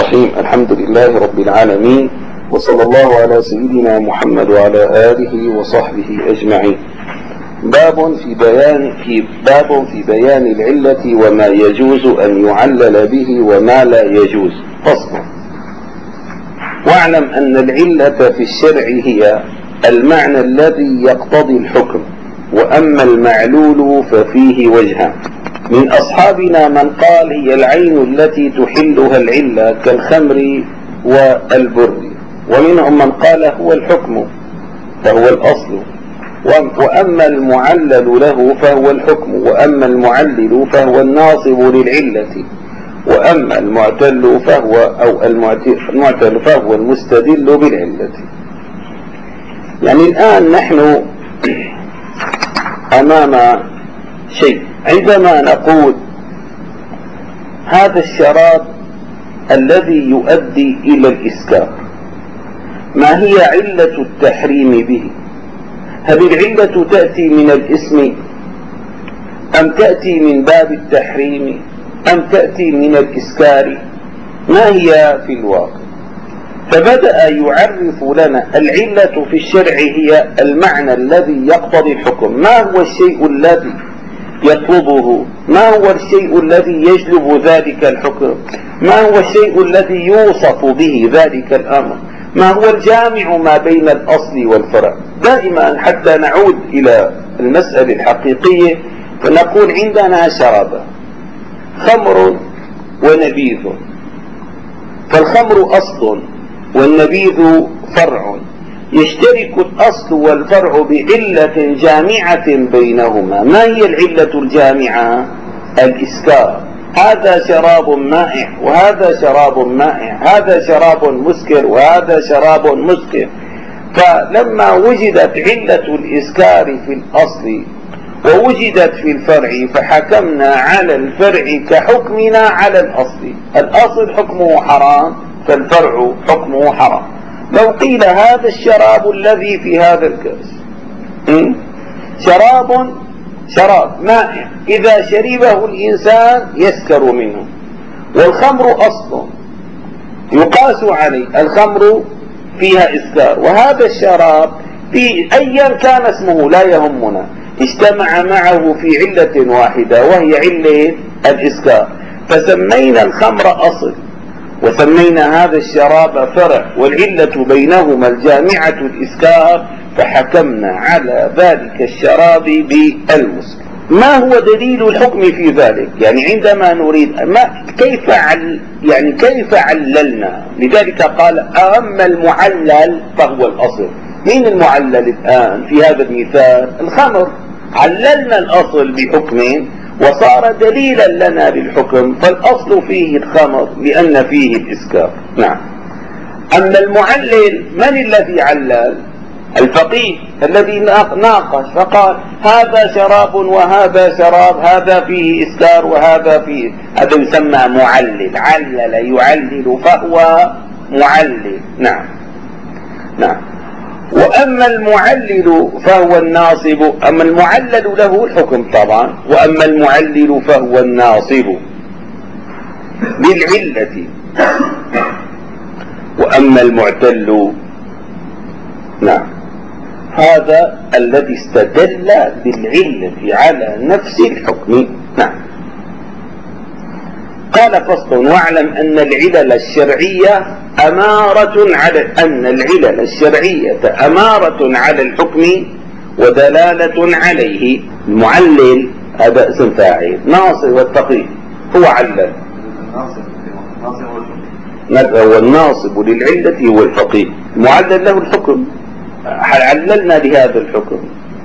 الرحيم. الحمد لله رب العالمين، وصلى الله على سيدنا محمد وعلى آله وصحبه أجمعين. باب في بيان العلة وما يجوز أن يعلل به وما لا يجوز. فصل. واعلم أن العلة في الشرع هي المعنى الذي يقتضي الحكم، وأما المعلول ففيه وجهان. من أصحابنا من قال هي العين التي تحلها العلة كالخمر والبر، ومنهم من قال هو الحكم فهو الأصل، وأما المعلل له فهو الحكم، وأما المعلل فهو الناصب للعلة، وأما المعتل فهو المستدل بالعلة. يعني الآن نحن أمام شيء، عندما نقول هذا الشراب الذي يؤدي إلى الإسكار، ما هي علة التحريم به؟ هل العلة تأتي من الاسم أم تأتي من باب التحريم أم تأتي من الإسكار؟ ما هي في الواقع؟ فبدأ يعرف لنا العلة في الشرع هي المعنى الذي يقتضي الحكم. ما هو الشيء الذي يطلبه؟ ما هو الشيء الذي يجلب ذلك الحكم؟ ما هو الشيء الذي يوصف به ذلك الأمر؟ ما هو الجامع ما بين الأصل والفرع؟ دائما حتى نعود إلى المسألة الحقيقية فنقول عندنا شراب، خمر ونبيذ، فالخمر أصل والنبيذ فرع، يشترك الأصل والفرع بعلة جامعة بينهما. ما هي العلة الجامعة؟ الإسكار. هذا شراب مائع وهذا شراب مائع، هذا شراب مسكر وهذا شراب مسكر. فلما وجدت علة الإسكار في الأصل ووجدت في الفرع فحكمنا على الفرع كحكمنا على الأصل. الأصل حكمه حرام فالفرع حكمه حرام. لو قيل هذا الشراب الذي في هذا الكأس شراب مائع إذا شربه الإنسان يسكر منه، والخمر أصل يقاس عليه، الخمر فيها إسكار، وهذا الشراب في أيا كان اسمه لا يهمنا، اجتمع معه في علة واحدة وهي علة الإسكار، فسمينا الخمر أصل وسمينا هذا الشراب فرع، والعلة بينهما الجامعة الإسكار، فحكمنا على ذلك الشراب بالمسكر. ما هو دليل الحكم في ذلك؟ يعني عندما نريد كيف عللنا؟ لذلك قال أما المعلل فهو الأصل. مين المعلل الآن في هذا المثال؟ الخمر. عللنا الأصل بحكم وصار دليلا لنا بالحكم، فالأصل فيه الخمر لأن فيه الإسكار. نعم. أما المعلل، من الذي علل؟ الفقيه الذي ناقش فقال هذا شراب وهذا شراب، هذا فيه إسكار وهذا فيه، هذا يسمى معلل. علل يعلل فهو معلل. نعم. وأما المعلل فهو الناصب. أما المعلل له الحكم طبعا، وأما المعلل فهو الناصب بالعلة. وأما المعتل هذا الذي استدل بالعلة على نفس الحكم. قال فصل. واعلم أن العلل الشرعية أمارة على الحكم ودلالة عليه. المعلل هذا اسم فاعل، ناصر والفقيه هو علل، هو الناصب للعلة هو الفقيه. المعلل له الحكم. عللنا لهذا الحكم،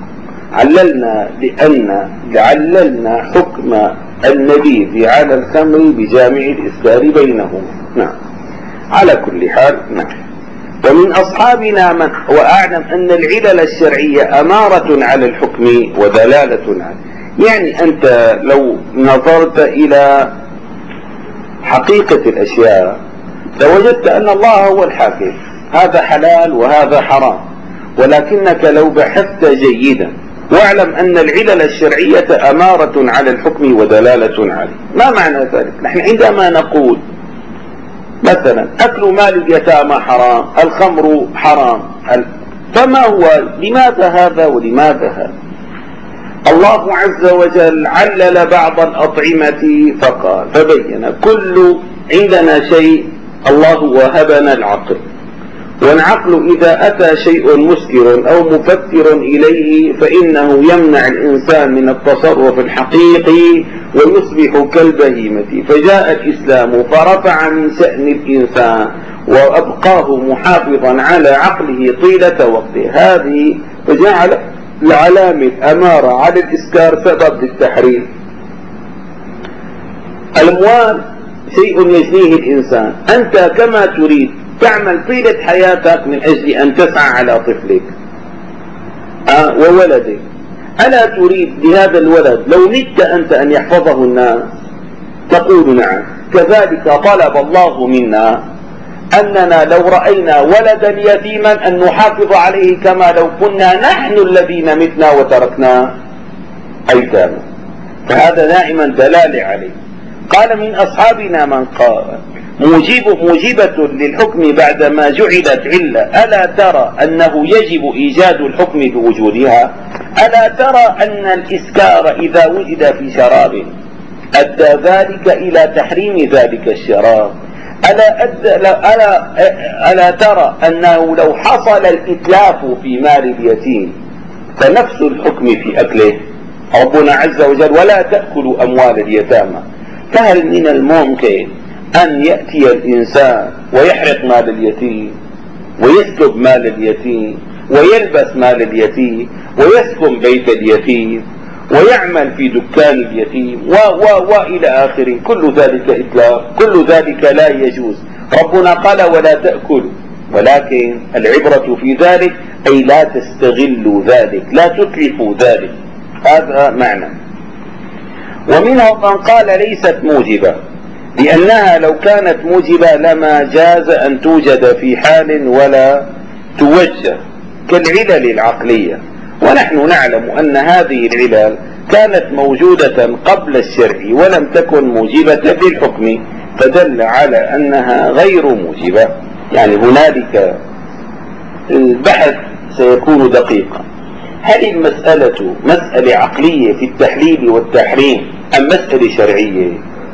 عللنا حكم النبيذ على الخمر بجامع الإسكار بينهما. على كل حال. ومن أصحابنا من وأعلم أن العلل الشرعية أمارة على الحكم ودلالة عليه. يعني أنت لو نظرت إلى حقيقة الأشياء لوجدت أن الله هو الحاكم، هذا حلال وهذا حرام، ولكنك لو بحثت جيدا واعلم أن العلل الشرعية أمارة على الحكم ودلالة عليه. ما معنى ذلك؟ نحن عندما نقول مثلا أكل مال اليتامى حرام، الخمر حرام، فما هو؟ لماذا هذا ولماذا هذا؟ الله عز وجل علل بعض الأطعمة فقال فبين كل عندنا شيء الله وهبنا العقل، والعقل إذا أتى شيء مسكر أو مفتر إليه فإنه يمنع الإنسان من التصرف الحقيقي ويصبح كالبهيمة. فجاء الإسلام فرفع من شأن الإنسان وأبقاه محافظا على عقله طيلة وقته. هذه فجعل العلامة الأمارة على الإسكار سبب للتحريم. الأموال شيء يجنيه الإنسان، أنت كما تريد تعمل طيلة حياتك من أجل أن تسعى على طفلك وولدك. ألا تريد لهذا الولد لو مت أنت أن يحفظه الناس؟ تقول نعم. كذلك طلب الله منا أننا لو رأينا ولدا يتيما أن نحافظ عليه كما لو كنا نحن الذين متنا وتركناه أيتاما. فهذا دائما دلالة عليه. قال من أصحابنا من قال موجبة للحكم بعدما جعلت علة، ألا ترى أنه يجب إيجاد الحكم بوجودها؟ ألا ترى أن الإسكار إذا وجد في شراب أدى ذلك إلى تحريم ذلك الشراب؟ ألا ترى أنه لو حصل الإتلاف في مال اليتيم فنفس الحكم في أكله؟ ربنا عز وجل ولا تأكلوا أموال اليتامى. فهل من الممكن أن يأتي الإنسان ويحرق مال اليتيم ويسلب مال اليتيم ويلبس مال اليتيم ويسكن بيت اليتيم ويعمل في دكان اليتيم وإلى آخره؟ كل ذلك إتلاف، كل ذلك لا يجوز. ربنا قال ولا تأكلوا، ولكن العبرة في ذلك أي لا تستغلوا ذلك، لا تتلفوا ذلك. هذا معنى. ومنهم من قال ليست موجبة، لأنها لو كانت موجبة لما جاز أن توجد في حال ولا توجه كالعلل العقلية. ونحن نعلم أن هذه العلل كانت موجودة قبل الشرع ولم تكن موجبة للحكم، فدل على أنها غير موجبة. يعني هنالك البحث سيكون دقيقا. هل المسألة مسألة عقلية في التحليل والتحريم أم مسألة شرعية؟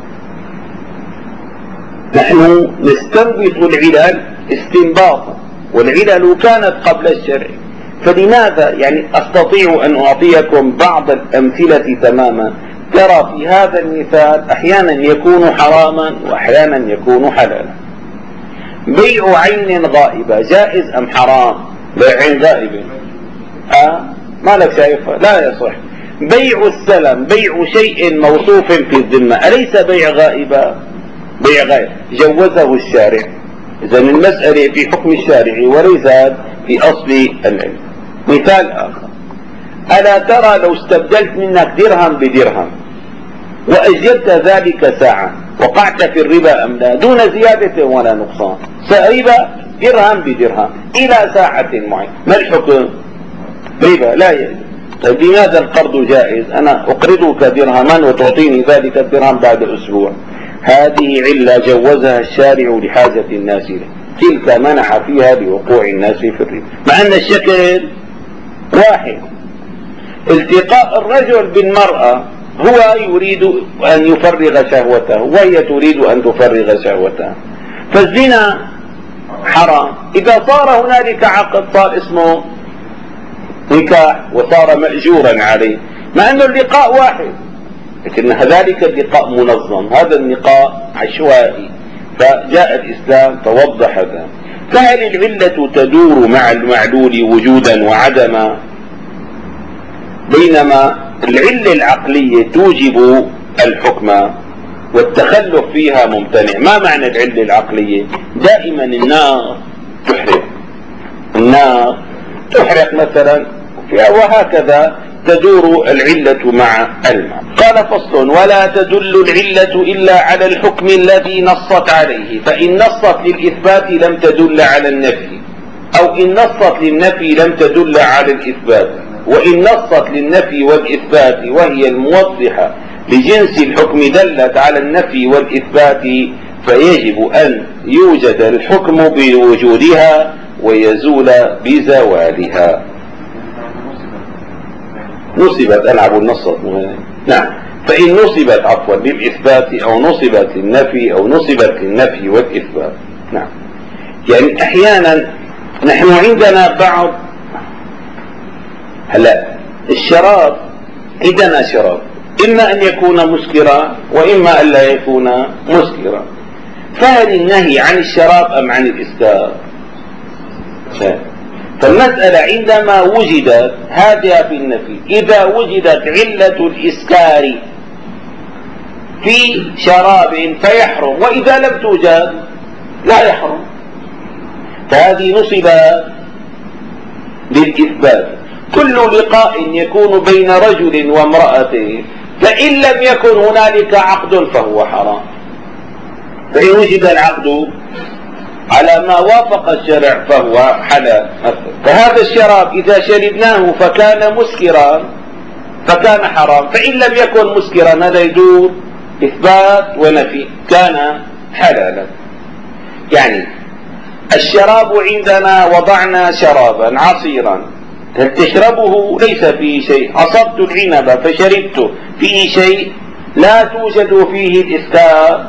نحن نستنبط العلل استنباطا، والعلل كانت قبل الشرع. فلماذا؟ يعني أستطيع أن أعطيكم بعض الأمثلة تماما. ترى في هذا المثال أحيانا يكون حراما وأحيانا يكون حلالا. بيع عين غائبة جائز أم حرام؟ بيع عين غائبة ما لك شايفها لا يصح. بيع السلم بيع شيء موصوف في الذمة أليس بيع غائبة؟ بيع غائب جوزه الشارع. إذن المسألة في حكم الشارع وليست في أصل العلم. مثال آخر، ألا ترى لو استبدلت منك درهم بدرهم وأجرت ذلك ساعة وقعت في الربا أم لا؟ دون زيادة ولا نقصان. ربا درهم بدرهم إلى ساعة معينة، ما الحكم؟ ربا لا يجوز. طيب لماذا القرض جائز؟ أنا أقرضك درهما وتعطيني ذلك الدرهم بعد أسبوع. هذه علة جوزها الشارع لحاجة الناس له، تلك منع فيها لوقوع الناس في الربا، مع أن الشكل واحد. التقاء الرجل بالمرأة هو يريد أن يفرغ شهوته وهي تريد أن تفرغ شهوتها، فالزنا حرام. إذا صار هنالك عقد صار اسمه نكاح وصار مأجورا عليه، مع أن اللقاء واحد، لكن ذلك اللقاء منظم، هذا اللقاء عشوائي. فجاء الإسلام فوضح ذلك. فهل العلة تدور مع المعلول وجودا وعدما، بينما العلة العقلية توجب الحكم والتخلف فيها ممتنع؟ ما معنى العلة العقلية؟ دائما النار تحرق، النار تحرق مثلا، وهكذا تدور العلة مع الماء. قال فصل: ولا تدل العلة إلا على الحكم الذي نصت عليه، فإن نصت للإثبات لم تدل على النفي، أو إن نصت للنفي لم تدل على الإثبات، وإن نصت للنفي والإثبات وهي الموضحة لجنس الحكم دلت على النفي والإثبات فيجب أن يوجد الحكم بوجودها ويزول بزوالها. نصبت ألعب النصب. نعم. فإن نصبت عفوا للإثبات أو نصبت للنفي أو نصبت للنفي والإثبات. نعم. يعني أحيانا نحن عندنا بعض هلا الشراب، عندنا شراب إما أن يكون مسكرا وإما أن لا يكون مسكرا، فهل النهي عن الشراب أم عن الإسكار؟ فالمسألة عندما وجدت هذا في النفي، إذا وجدت علة الإسكار في شراب فيحرم، وإذا لم توجد لا يحرم، فهذه نصب للإثبات. كل لقاء يكون بين رجل وامرأة فإن لم يكن هنالك عقد فهو حرام، فإن وجد العقد على ما وافق الشرع فهو حلال. فهذا الشراب إذا شربناه فكان مسكرا فكان حرام، فإن لم يكن مسكرا هذا يدور إثبات ونفي، كان حلالا. يعني الشراب عندنا وضعنا شرابا عصيرا، هل تشربه ليس فيه شيء، عصرت العنب فشربته فيه شيء لا توجد فيه الإسكار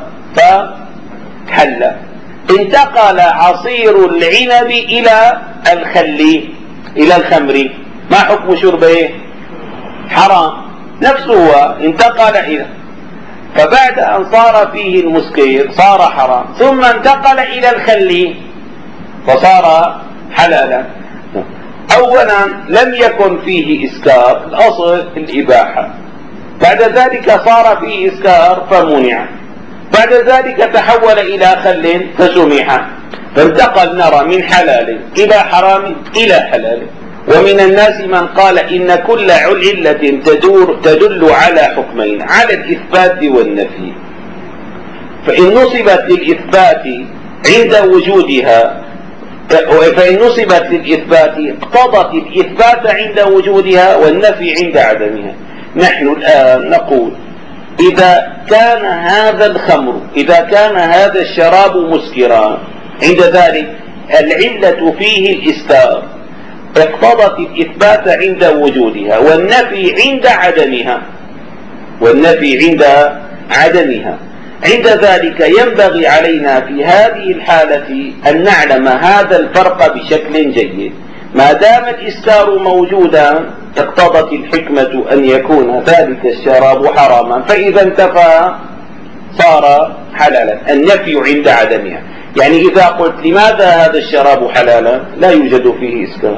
فحل. انتقل عصير العنب إلى الخل إلى الخمر، ما حكم شربه؟ حرام نفسه، هو انتقل إلى، فبعد أن صار فيه المسكر صار حرام، ثم انتقل إلى الخل فصار حلالا. أولا لم يكن فيه إسكار، الأصل الإباحة، بعد ذلك صار فيه إسكار فمنع، بعد ذلك تحول إلى خل فسمح، فانتقل نرى من حلال إلى حرام إلى حلال. ومن الناس من قال إن كل علة تدل على حكمين، على الإثبات والنفي، فإن نصبت للإثبات عند وجودها، فإن نصبت للإثبات اقتضت الإثبات عند وجودها والنفي عند عدمها. نحن الآن نقول إذا كان هذا الخمر، إذا كان هذا الشراب مسكرا، عند ذلك العلة فيه الإسكار، اقتضت الإثبات عند وجودها والنفي عند عدمها، والنفي عند عدمها. عند ذلك ينبغي علينا في هذه الحالة أن نعلم هذا الفرق بشكل جيد. ما دام الإسكار موجودا اقتضت الحكمة أن يكون ذلك الشراب حراما، فإذا انتفى صار حلالا، النفي عند عدمها. يعني إذا قلت لماذا هذا الشراب حلالا لا يوجد فيه إسكار،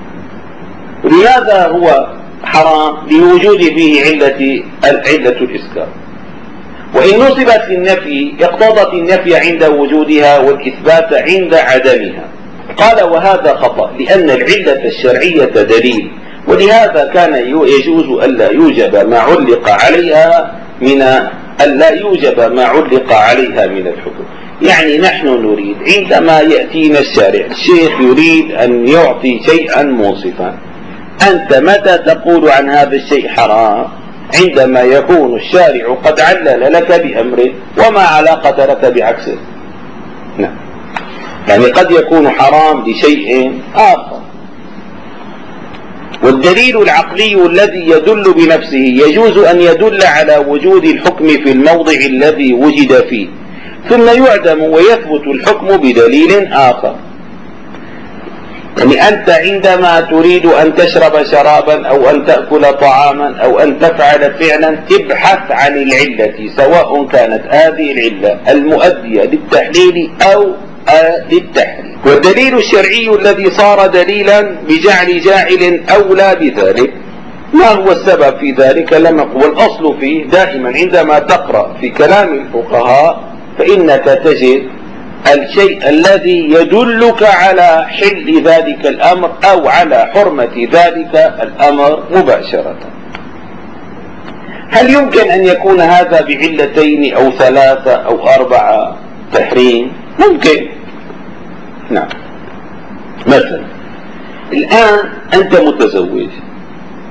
لماذا هو حرام؟ لوجود فيه علة الإسكار. وإن نصبت للنفي اقتضت النفي عند وجودها والإثبات عند عدمها. قال وهذا خطأ، لأن العلة الشرعية دليل، ولهذا كان يجوز ألا يوجب ما علق عليها من الحكم. يعني نحن نريد عندما يأتينا الشارع، الشيخ يريد أن يعطي شيئا منصفا، أنت متى تقول عن هذا الشيء حرام؟ عندما يكون الشارع قد علل لك بأمره وما علاقة لك بعكسه. نعم. يعني قد يكون حرام لشيء آخر. والدليل العقلي الذي يدل بنفسه يجوز أن يدل على وجود الحكم في الموضع الذي وجد فيه، ثم يعدم ويثبت الحكم بدليل آخر. يعني أنت عندما تريد أن تشرب شرابا أو أن تأكل طعاما أو أن تفعل فعلا ابحث عن العلة، سواء كانت هذه العلة المؤدية للتحليل أو للتحريم. والدليل الشرعي الذي صار دليلا بجعل جاعل أولى بذلك، ما هو السبب في ذلك؟ لم نقل. والأصل فيه دائما عندما تقرأ في كلام الفقهاء فإنك تجد الشيء الذي يدلك على حل ذلك الأمر أو على حرمة ذلك الأمر مباشرة. هل يمكن أن يكون هذا بعلتين أو ثلاثة أو أربعة تحريم؟ ممكن. نعم. مثلا الآن أنت متزوج،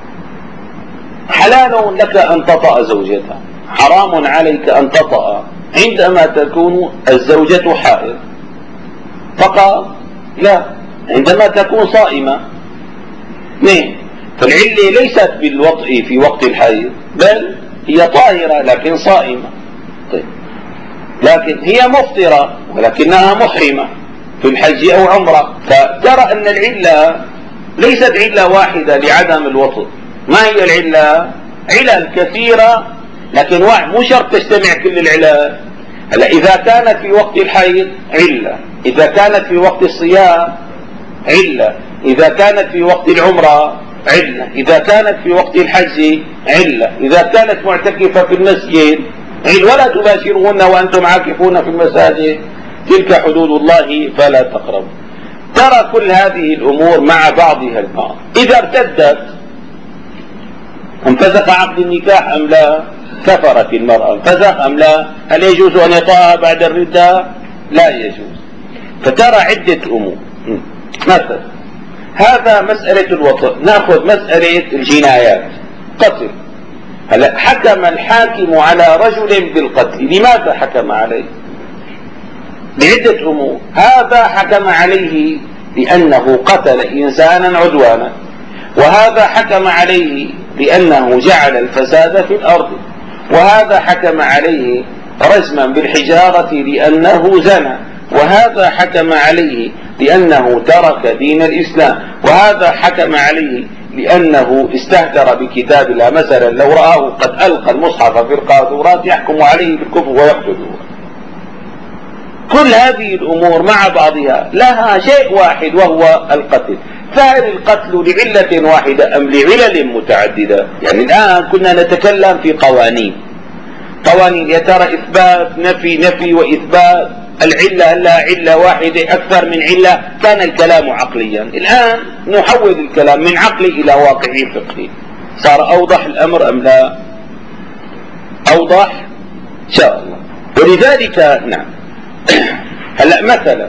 حلال لك أن تطأ زوجتك، حرام عليك أن تطأ عندما تكون الزوجة حائض فقط؟ لا، عندما تكون صائمة. اثنين، فالعلة ليست بالوطء في وقت الحيض، بل هي طاهرة لكن صائمة. طيب، لكن هي مفطرة ولكنها محرمة في الحج أو عمرة، فترى أن العلة ليست علة واحدة لعدم الوطء. ما هي العلة؟ علل كثيرة، لكن واحد مو شرط تجتمع كل العلل. هلا إذا كانت في وقت الحيض علة، إذا كانت في وقت الصيام علة، إذا كانت في وقت العمرة علة، إذا كانت في وقت الحج علة، إذا كانت معتكفة في المسجد ولا تباشرون وأنتم عاكفون في المساجد تلك حدود الله فلا تقربوا. ترى كل هذه الأمور مع بعضها البعض. إذا ارتدت انفسخ عقد النكاح أم لا؟ كفرت المرأة، انفسخ أم لا؟ هل يجوز أن يطأها بعد الردة؟ لا يجوز. فترى عدة أمور. مثلا هذا مسألة الوطء. نأخذ مسألة الجنايات، قتل. هلا حكم الحاكم على رجل بالقتل، لماذا حكم عليه؟ بعدة أمور. هذا حكم عليه لأنه قتل إنسانا عدوانا، وهذا حكم عليه لأنه جعل الفساد في الأرض، وهذا حكم عليه رجما بالحجارة لأنه زنى، وهذا حكم عليه لأنه ترك دين الإسلام، وهذا حكم عليه لأنه استهتر بكتاب الله. مثلا لو رآه قد ألقى المصحف في القاذورات يحكم عليه بالكفر ويقتله. كل هذه الأمور مع بعضها لها شيء واحد وهو القتل. فهل القتل لعلة واحدة أم لعلل متعددة؟ يعني الآن كنا نتكلم في قوانين يا ترى إثبات نفي وإثبات. العلة هل لها علة واحدة أكثر من علة؟ كان الكلام عقليا. الآن نحول الكلام من عقلي إلى واقعي فقهي. صار أوضح الأمر أم لا؟ أوضح إن شاء الله. ولذلك نعم. هلا مثلا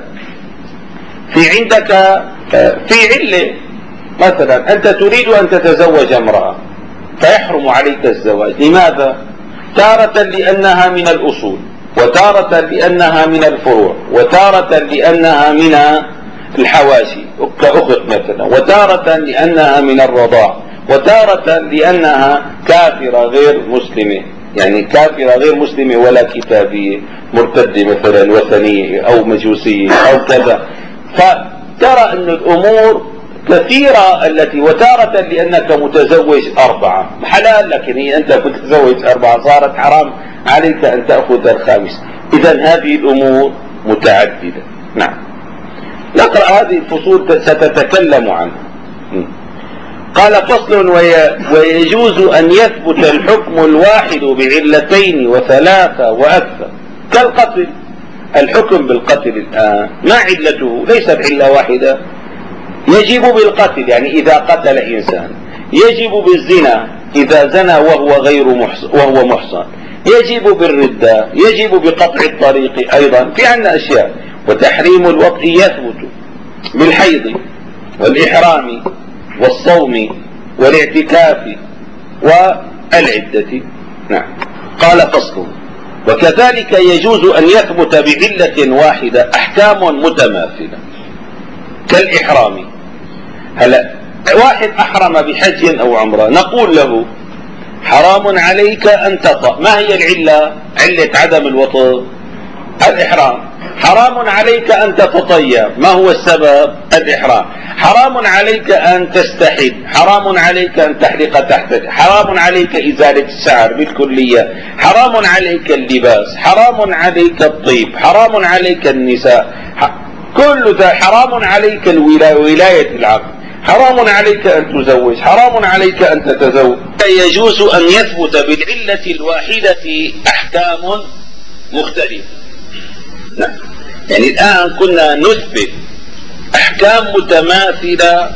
في عندك في علة، مثلا أنت تريد أن تتزوج امرأة فيحرم عليك الزواج. لماذا؟ تارة لأنها من الأصول، وتارة لأنها من الفروع، وتارة لأنها من الحواشي كأخت مثلا، وتارة لأنها من الرضاع، وتارة لأنها كافرة غير مسلمة، يعني كافرة غير مسلمة ولا كتابية، مرتدة مثلا وثنية أو مجوسية أو كذا. فترى أن الأمور كثيرة التي، وتارة لأنك متزوج 4 حلال، لكن هي أنت متزوج 4 صارت حرام عليك أن تأخذ الخامس. إذا هذه الأمور متعددة. نعم، نقرأ هذه الفصول ستتكلم عنها. قال فصل: ويجوز أن يثبت الحكم الواحد بعلتين وثلاثة وأكثر كالقتل. الحكم بالقتل الآن ما علته؟ ليست علة واحدة. يجب بالقتل يعني إذا قتل إنسان، يجب بالزنا إذا زنى وهو محصن، يجب بالردة، يجب بقطع الطريق أيضا. في عندنا أشياء. وتحريم الوطء يثبت بالحيض والإحرام والصوم والاعتكاف والعدة. نعم. قال فصل: وكذلك يجوز أن يثبت بعلة واحدة أحكام متماثلة كالإحرام. هلا واحد أحرم بحج أو عمرة، نقول له حرام عليك أن تطأ. ما هي العلة؟ علة عدم الوطء الإحرام. حرام عليك أن تتطيب. ما هو السبب؟ الإحرام. حرام عليك أن تستحد، حرام عليك أن تحلق تحتك، حرام عليك إزالة الشعر بالكلية، حرام عليك اللباس، حرام عليك الطيب، حرام عليك النساء، كل ذا حرام عليك ولاية العقد، حرام عليك أن تزوج، حرام عليك أن تتزوج. يجوز أن يثبت بالعلة الواحدة أحكام مختلفة. نعم. يعني الآن كنا نثبت أحكام متماثلة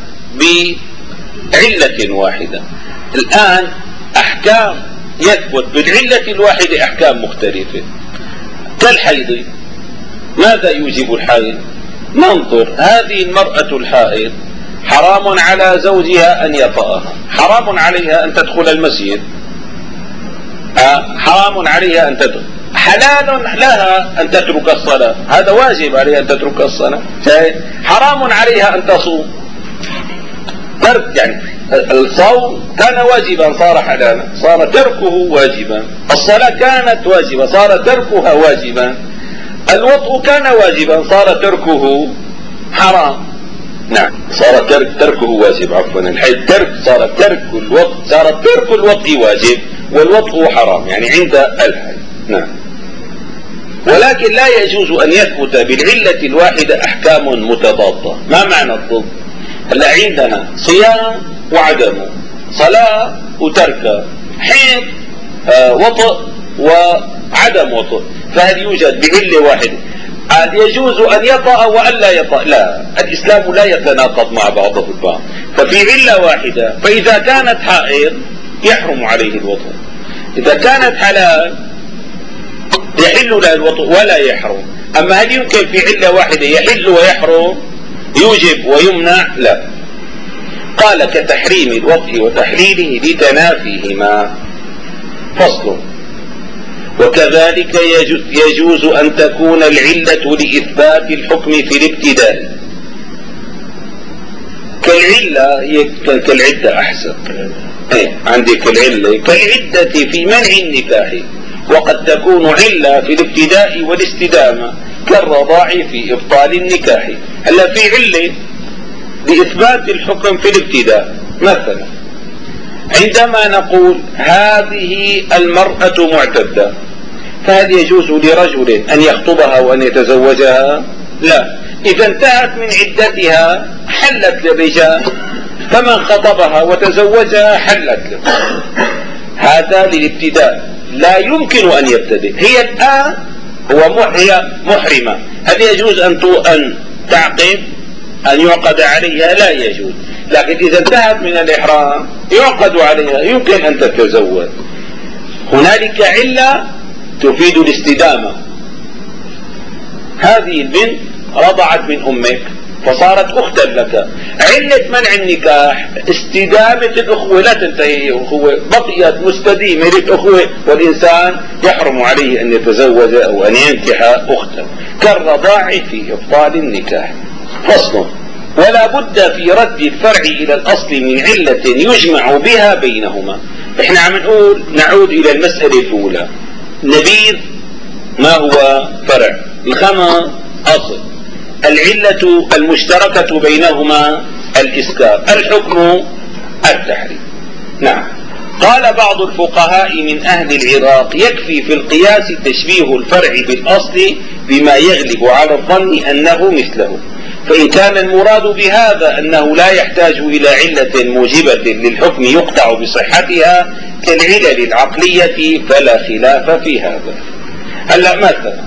بعلة واحدة، الآن أحكام يثبت بالعلة الواحدة أحكام مختلفة كالحيض. ماذا يوجب الحيض؟ ننظر. هذه المرأة الحائض حرام على زوجها أن يطأها، حرام عليها أن تدخل المسجد، حرام عليها أن تدخل، حلال لها أن تترك الصلاة، هذا واجب عليها أن تترك الصلاة، حرام عليها أن تصوم. ترك يعني الصوم كان واجبا صار حلالا، صار تركه واجبا. الصلاة كانت واجبة صار تركها واجبا. الوطء كان واجبا صار تركه حرام. نعم، صار تركه واجب، عفوا الحيض ترك، صار ترك الوطء، صار ترك الوطء واجب والوطء حرام يعني عند الحيض. نعم. ولكن لا يجوز أن يثبت بالعلة الواحدة أحكام متضادة. ما معنى الضد؟ هلا عندنا صيام وعدمه، صلاة وتركه، حيض وطء وعدم وطء، فهل يوجد بعلة واحدة؟ هل يجوز أن يطأ وأن لا يطأ؟ لا، الإسلام لا يتناقض مع بعضه البعض. ففي علة واحدة، فإذا كانت حائض يحرم عليه الوطء، إذا كانت حلال يحل له الوطء ولا يحرم. أما هل يمكن في علة واحدة يحل ويحرم، يوجب ويمنع؟ لا. قال كتحريم الوطء وتحليله لتنافيهما. فصل. وكذلك يجوز أن تكون العلة لإثبات الحكم في الابتداء. كالعلة كالعدة أحسن، عندك العلة كالعدة في منع النكاح، وقد تكون علة في الابتداء والاستدامة كالرضاع في إبطال النكاح. هلا في علة لإثبات الحكم في الابتداء، مثلا عندما نقول هذه المرأة معتدة، فهل يجوز لرجل أن يخطبها وأن يتزوجها؟ لا. إذا انتهت من عدتها حلت للرجال، فمن خطبها وتزوجها حلت له. هذا للابتداء، لا يمكن أن يبتدئ. هي الآن هي محرمة، هل يجوز أن تعقد، أن يعقد عليها؟ لا يجوز. لكن إذا انتهت من الإحرام يعقد عليها، يمكن أن تتزوج. هنالك علة تفيد الاستدامة. هذه البنت رضعت من أمك فصارت أختا لك. علة منع النكاح استدامة الأخوة، لا تنتهي الأخوة، بقيت مستديمة للأخوة، والإنسان يحرم عليه أن يتزوج أو أن ينكح أختا كالرضاع في إبطال النكاح. فصل. ولا بد في رد الفرع إلى الأصل من علة يجمع بها بينهما. احنا عم نقول نعود إلى المسألة الأولى، نبيذ ما هو فرع، الخمر أصل، العلة المشتركة بينهما الإسكار، الحكم التحريم. نعم. قال بعض الفقهاء من أهل العراق يكفي في القياس تشبيه الفرع بالأصل بما يغلب على الظن أنه مثله، فإن كان المراد بهذا أنه لا يحتاج إلى علة موجبة للحكم يقطع بصحتها كالعلل العقلية فلا خلاف في هذا. هلا مثلا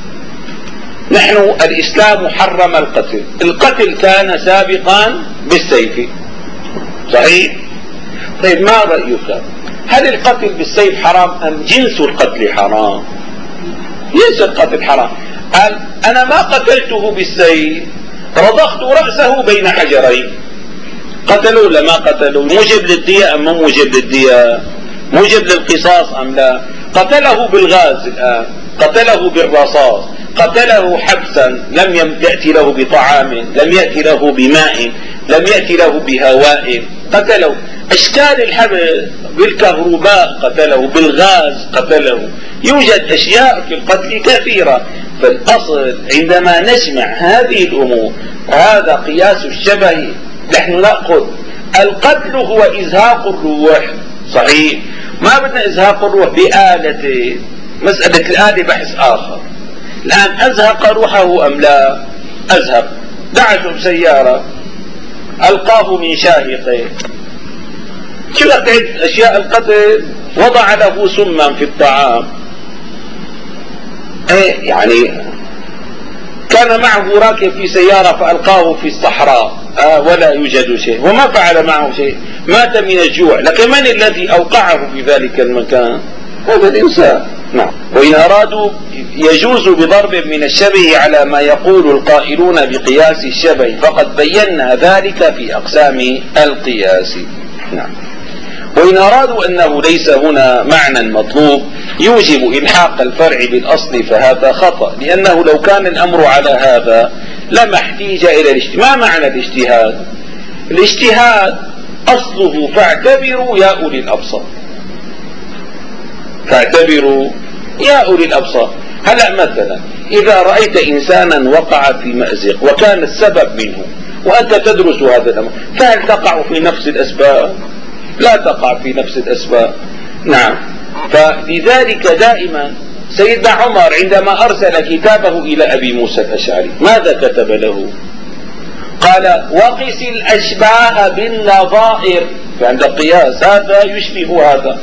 نحن الإسلام حرم القتل، القتل كان سابقا بالسيف، صحيح؟ طيب ما رأيك؟ هل القتل بالسيف حرام أم جنس القتل حرام؟ جنس القتل حرام. قال أنا ما قتلته بالسيف، رضخت رأسه بين حجرين، قتلوا ولا ما قتلوا؟ موجب للدية أم مو موجب للدية؟ موجب للقصاص أم لا؟ قتله بالغاز الآن، قتله بالرصاص، قتله حبسا، لم يأتي له بطعام، لم يأتي له بماء، لم يأتي له بهواء، قتله. أشكال الحبس بالكهرباء قتله، بالغاز قتله، يوجد أشياء في القتل كثيرة. فالأصل عندما نجمع هذه الأمور، هذا قياس الشبه. نحن نأخذ القتل هو إزهاق الروح، صحيح؟ ما بدنا إزهاق الروح بآلة، مسألة الآلة بحث آخر. الآن أزهق روحه أم لا؟ أزهق، دعته بسيارة، ألقاه من شاهقه، شو تعد أشياء القتل، وضع له سما في الطعام، يعني كان معه راكب في سيارة فألقاه في الصحراء، ولا يوجد شيء، وما فعل معه شيء، مات من الجوع، لكن من الذي أوقعه في ذلك المكان؟ هذا الإنسان. نعم. وإن أرادوا يجوز بضرب من الشبه على ما يقول القائلون بقياس الشبه، فقد بينا ذلك في أقسام القياس. نعم. وإن أرادوا أنه ليس هنا معنى مطلوب يوجب إلحاق الفرع بالأصل فهذا خطأ، لأنه لو كان الأمر على هذا لما احتيج إلى الاجتهاد. ما معنى الاجتهاد؟ الاجتهاد أصله فاعتبروا يا أولي الأبصار، فاعتبروا يا أولي الأبصار. هلأ مثلا إذا رأيت إنسانا وقع في مأزق وكان السبب منه وأنت تدرس هذا الأمر، فهل تقع في نفس الأسباب؟ لا تقع في نفس الأسباب. نعم. فلذلك دائما سيدنا عمر عندما أرسل كتابه إلى أبي موسى الأشعري ماذا كتب له؟ قال وقس الأشباه بالنظائر، فعند القياس هذا يشبه هذا.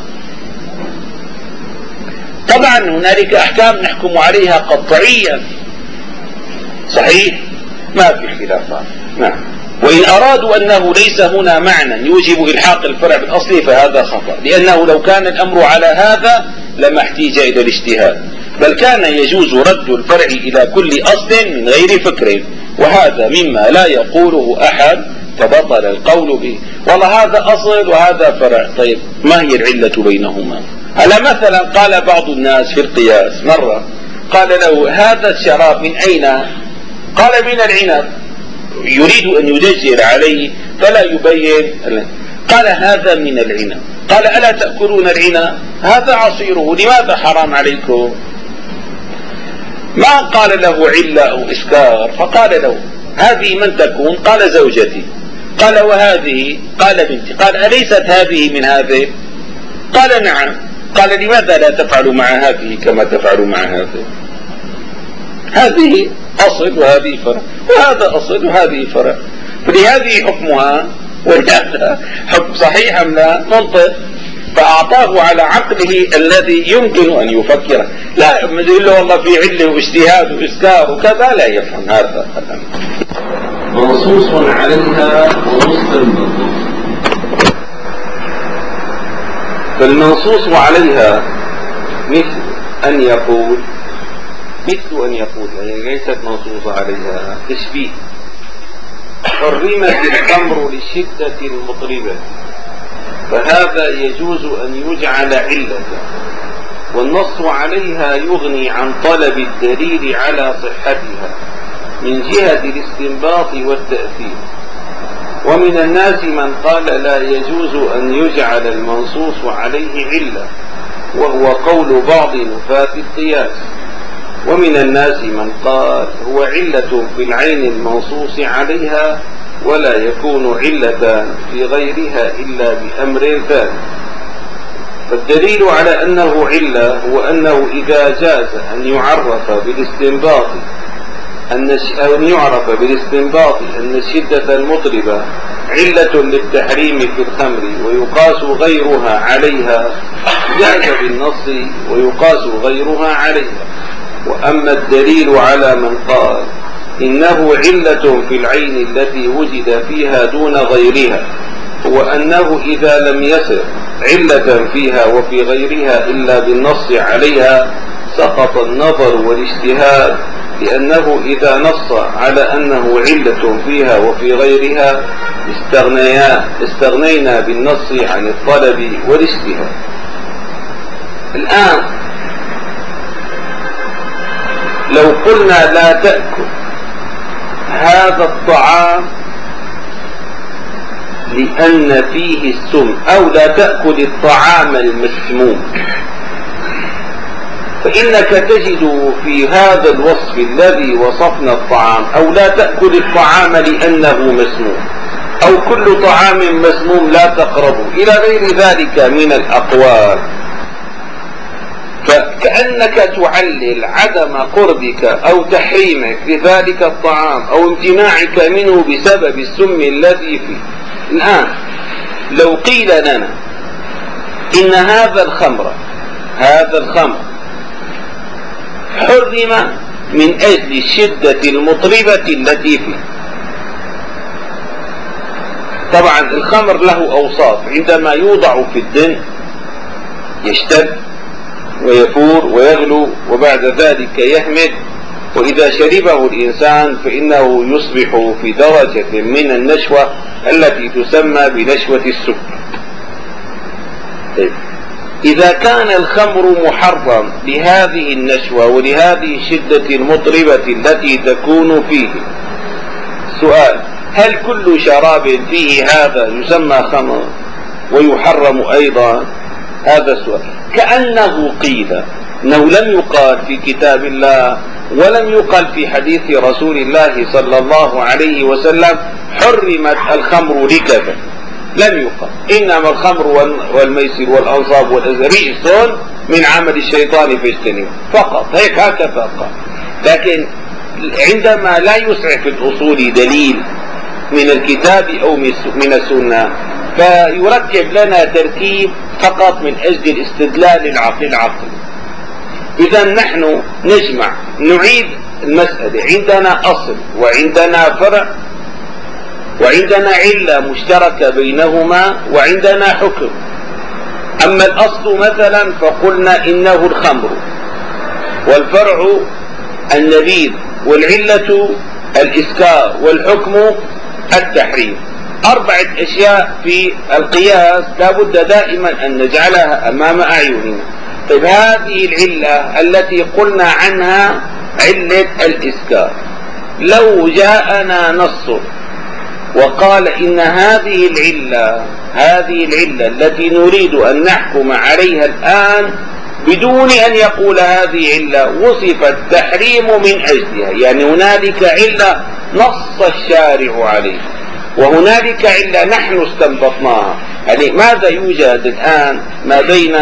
طبعا هنالك أحكام نحكم عليها قطعيا صحيح، ما في خلافات. نعم. وإن أرادوا أنه ليس هنا معنى يوجب إلحاق الفرع بالأصل فهذا خطأ، لأنه لو كان الأمر على هذا لما احتيج إلى الاجتهاد، بل كان يجوز رد الفرع إلى كل أصل من غير فكر، وهذا مما لا يقوله أحد فبطل القول به. والله هذا أصل وهذا فرع، طيب ما هي العلة بينهما؟ على مثلا قال بعض الناس في القياس مرة، قال له هذا الشراب من أين؟ قال من العنب، يريد أن يدجل عليه فلا يبين. قال هذا من العنب، قال ألا تأكلون العنب؟ هذا عصيره، لماذا حرام عليكم؟ ما قال له علة أو إسكار، فقال له هذه من تكون؟ قال زوجتي. قال وهذه؟ قال بنتي. قال أليست هذه من هذه؟ قال نعم. قال لماذا لا تفعل مع هذه كما تفعل مع هذه؟ هذه أصل وهذه فرع، وهذا أصل وهذه فرع، فلهذه حكمها ولهذا حكم صحيح أم لا؟ منطق. فأعطاه على عقله الذي يمكن أن يفكر، لا يقول له والله في علة واجتهاد وإسكار وكذا، لا يفهم هذا. منصوص عليها ومستنبط. فالمنصوص عليها مثل أن يقول يعني ليست منصوص عليها، تشبيه. حرمت الخمر للشدة المطربة، فهذا يجوز أن يجعل علة، والنص عليها يغني عن طلب الدليل على صحتها من جهة الاستنباط والتأثير. ومن الناس من قال لا يجوز أن يجعل المنصوص عليه علة، وهو قول بعض نفاة القياس. ومن الناس من قال هو علة في العين المنصوص عليها، ولا يكون علة في غيرها إلا بأمر ثاني. فالدليل على أنه علة هو أنه إذا جاز أن يعرف بالاستنباط أن الشدة المطربة علة للتحريم في الخمر ويقاس غيرها عليها، جاز بالنص ويقاس غيرها عليها. وأما الدليل على من قال إنه علة في العين التي وجد فيها دون غيرها، هو أنه إذا لم يصر علة فيها وفي غيرها إلا بالنص عليها سقط النظر والاجتهاد، لأنه إذا نص على أنه علة فيها وفي غيرها استغنينا بالنص عن الطلب والاجتهاد. الآن لو قلنا لا تأكل هذا الطعام لأن فيه السم، أو لا تأكل الطعام المسموم، فإنك تجد في هذا الوصف الذي وصفنا الطعام أو لا تأكل الطعام لأنه مسموم، أو كل طعام مسموم لا تقربه، إلى غير ذلك من الأقوال. فكأنك تعلل عدم قربك أو تحريمك لذلك الطعام أو امتناعك منه بسبب السم الذي فيه. الآن لو قيل لنا إن هذا الخمر حرم من أجل الشدة المطربة التي فيه. طبعا الخمر له أوصاف، عندما يوضع في الدم يشتد ويفور ويغلو وبعد ذلك يهمد، وإذا شربه الإنسان فإنه يصبح في درجة من النشوة التي تسمى بنشوة السكر. طيب إذا كان الخمر محرم لهذه النشوة ولهذه الشدة المطربة التي تكون فيه، سؤال: هل كل شراب فيه هذا يسمى خمر ويحرم أيضا؟ هذا السؤال. كأنه قيل أنه لم يقال في كتاب الله ولم يقال في حديث رسول الله صلى الله عليه وسلم حرمت الخمر لكذا، لم يقال. إنما الخمر والميسر والأنصاب رجس من عمل الشيطان فاجتنبوه، فقط هيك هكذا قال. لكن عندما لا يسعف الأصول دليل من الكتاب أو من السنة فيركب لنا تركيب فقط من أجل الاستدلال العقلي. إذا نحن نجمع نعيد المسألة، عندنا أصل وعندنا فرع وعندنا علة مشتركة بينهما وعندنا حكم. أما الأصل مثلا فقلنا إنه الخمر، والفرع النبيذ، والعلة الإسكار، والحكم التحريم. 4 أشياء في القياس لا بد دائما أن نجعلها أمام أعيننا. طيب هذه العلة التي قلنا عنها علة الإسكار، لو جاءنا نص وقال إن هذه العلة التي نريد أن نحكم عليها الآن بدون أن يقول هذه علة وصف التحريم من أجلها، يعني هنالك علة نص الشارع عليه وهنالك علة نحن استنبطناها. يعني ماذا يوجد الآن ما بين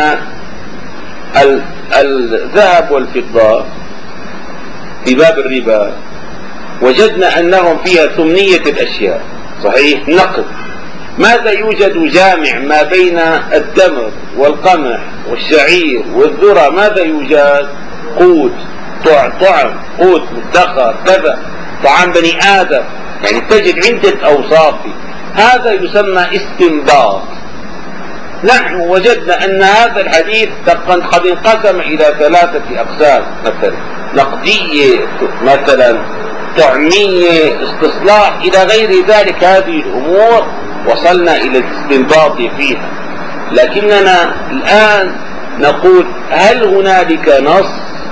الذهب والفضة في باب الربا؟ وجدنا أنهم فيها ثمنية الأشياء، صحيح، نقد. ماذا يوجد جامع ما بين التمر والقمح والشعير والذرة؟ ماذا يوجد؟ قوت، طعم، قوت مدخر، كذا، طعام بني آدم، يعني تجد عدة أوصاف. هذا يسمى استنباط. نحن وجدنا أن هذا الحديث قد انقسم إلى 3 أقسام، مثلا نقدية، مثلا طعمية، استصلاح، إلى غير ذلك. هذه الأمور وصلنا إلى الاستنباط فيها. لكننا الآن نقول هل هنالك نص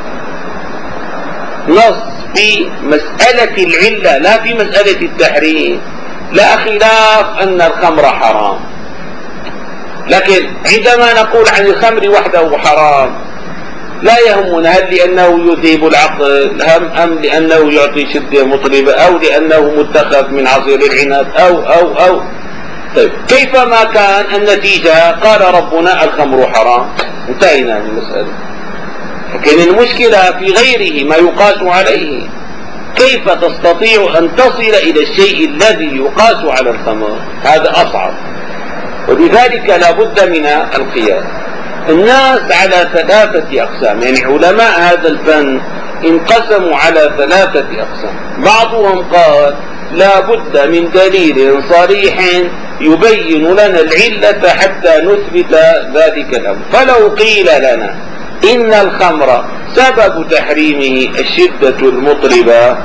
في مسألة العلة لا في مسألة التحريم؟ لا خلاف أن الخمر حرام، لكن عندما نقول عن الخمر وحده حرام لا يهمنا هل لأنه يذهب العقل أم لأنه يعطي شدة مطربة أو لأنه متخذ من عصير العنب أو. طيب كيفما كان النتيجة قال ربنا الخمر حرام، انتهينا من المسألة. لكن المشكلة في غيره ما يقاس عليه. كيف تستطيع أن تصل إلى الشيء الذي يقاس على الخمر؟ هذا أصعب، ولذلك لا بد من القياس. الناس على 3 أقسام، يعني علماء هذا الفن انقسموا على 3 أقسام. بعضهم قال لا بد من دليل صريح يبين لنا العلة حتى نثبت ذلك الأمر. فلو قيل لنا إن الخمر سبب تحريمه الشدة المطربة،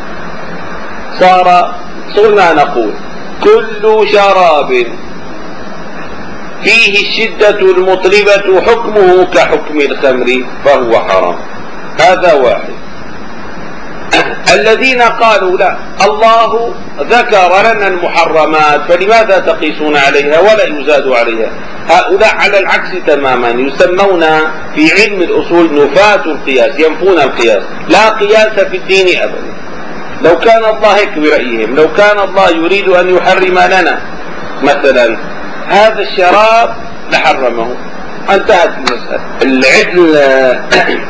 صرنا نقول كل شراب فيه الشدة المطربة حكمه كحكم الخمر فهو حرام. هذا واحد. الذين قالوا لا، الله ذكر لنا المحرمات فلماذا تقيسون عليها ولا يزاد عليها؟ هؤلاء على العكس تماما، يسمون في علم الأصول نفاة القياس، ينفون القياس. لا قياس في الدين أبدا. لو كان الله هيك برأيهم، لو كان الله يريد أن يحرم لنا مثلا هذا الشراب لحرمه، انتهت المسألة.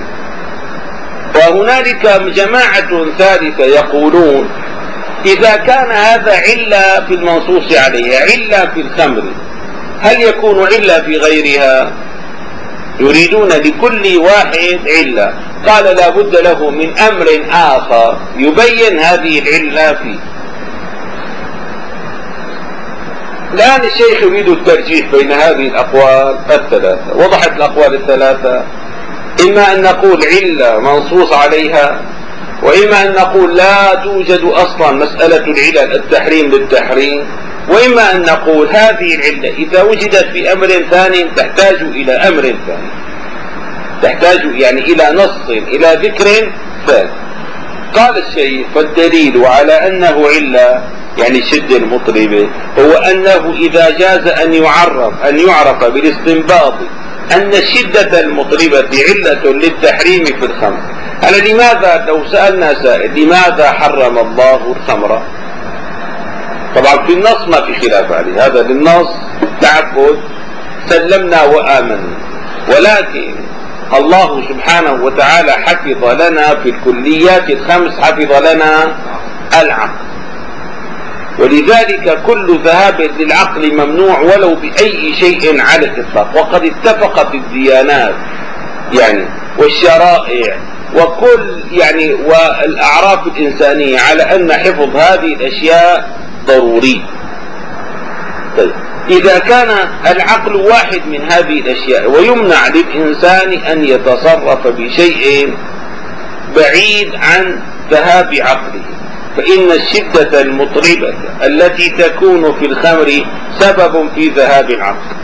وهنالك جماعة ثالثة يقولون إذا كان هذا علة في المنصوص عليها، علة في الخمر، هل يكون علة في غيرها؟ يريدون لكل واحد علة. قال لا بد له من أمر آخر يبين هذه العلة فيه. الآن الشيخ يريد الترجيح بين هذه الأقوال 3. وضحت الأقوال 3، إما أن نقول علة منصوص عليها، وإما أن نقول لا توجد أصلا مسألة العلل التحريم للتحريم، وإما أن نقول هذه العلة إذا وجدت في أمر ثاني تحتاج إلى أمر ثاني، تحتاج يعني إلى نص إلى ذكر ثاني. قال الشيخ فالدليل على أنه علة يعني الشدة المطربة هو أنه إذا جاز أن يعرف بالاستنباط أن الشدة المطربة علة للتحريم في الخمر. هل لماذا لو سألنا سائل لماذا حرم الله الخمر؟ طبعا في النص ما في خلاف عليه، هذا للنص تعبد سلمنا وآمنا، ولكن الله سبحانه وتعالى حفظ لنا في الكليات الخمس، حفظ لنا العقل، ولذلك كل ذهاب للعقل ممنوع ولو بأي شيء على الإطلاق. وقد اتفقت الديانات يعني والشرائع وكل يعني والأعراف الإنسانية على أن حفظ هذه الأشياء ضروري. طيب إذا كان العقل واحد من هذه الأشياء ويمنع للإنسان أن يتصرف بشيء بعيد عن ذهاب عقله، فإن الشدة المطربة التي تكون في الخمر سبب في ذهاب العقل.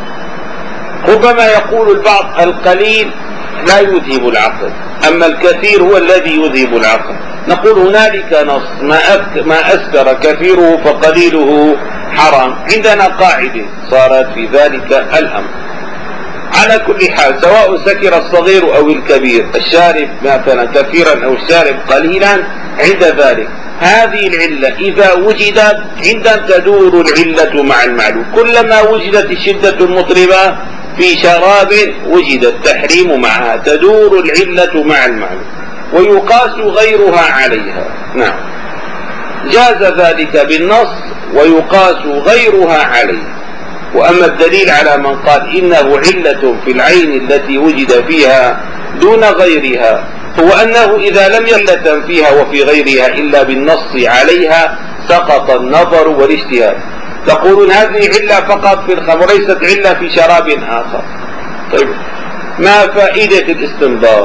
ربما يقول البعض القليل لا يذهب العقل، أما الكثير هو الذي يذهب العقل. نقول هنالك نص ما أسكر كثيره فقليله حرام، عندنا قاعدة صارت في ذلك الأمر. على كل حال سواء سكر الصغير أو الكبير، الشارب مثلا كثيرا أو الشارب قليلا، عند ذلك هذه العلة إذا وجدت عندما تدور العلة مع المعلوم. كلما وجدت الشدة المطربة في شراب وجد التحريم معها، تدور العلة مع المعلوم ويقاس غيرها عليها. نعم جاز ذلك بالنص ويقاس غيرها عليه. وأما الدليل على من قال إنه علة في العين التي وجد فيها دون غيرها هو أنه إذا لم يلة فيها وفي غيرها إلا بالنص عليها سقط النظر والاجتهاد. تقولون هذه علة فقط في الخمر ليست علة في شراب آخر. طيب ما فائدة الاستنباط؟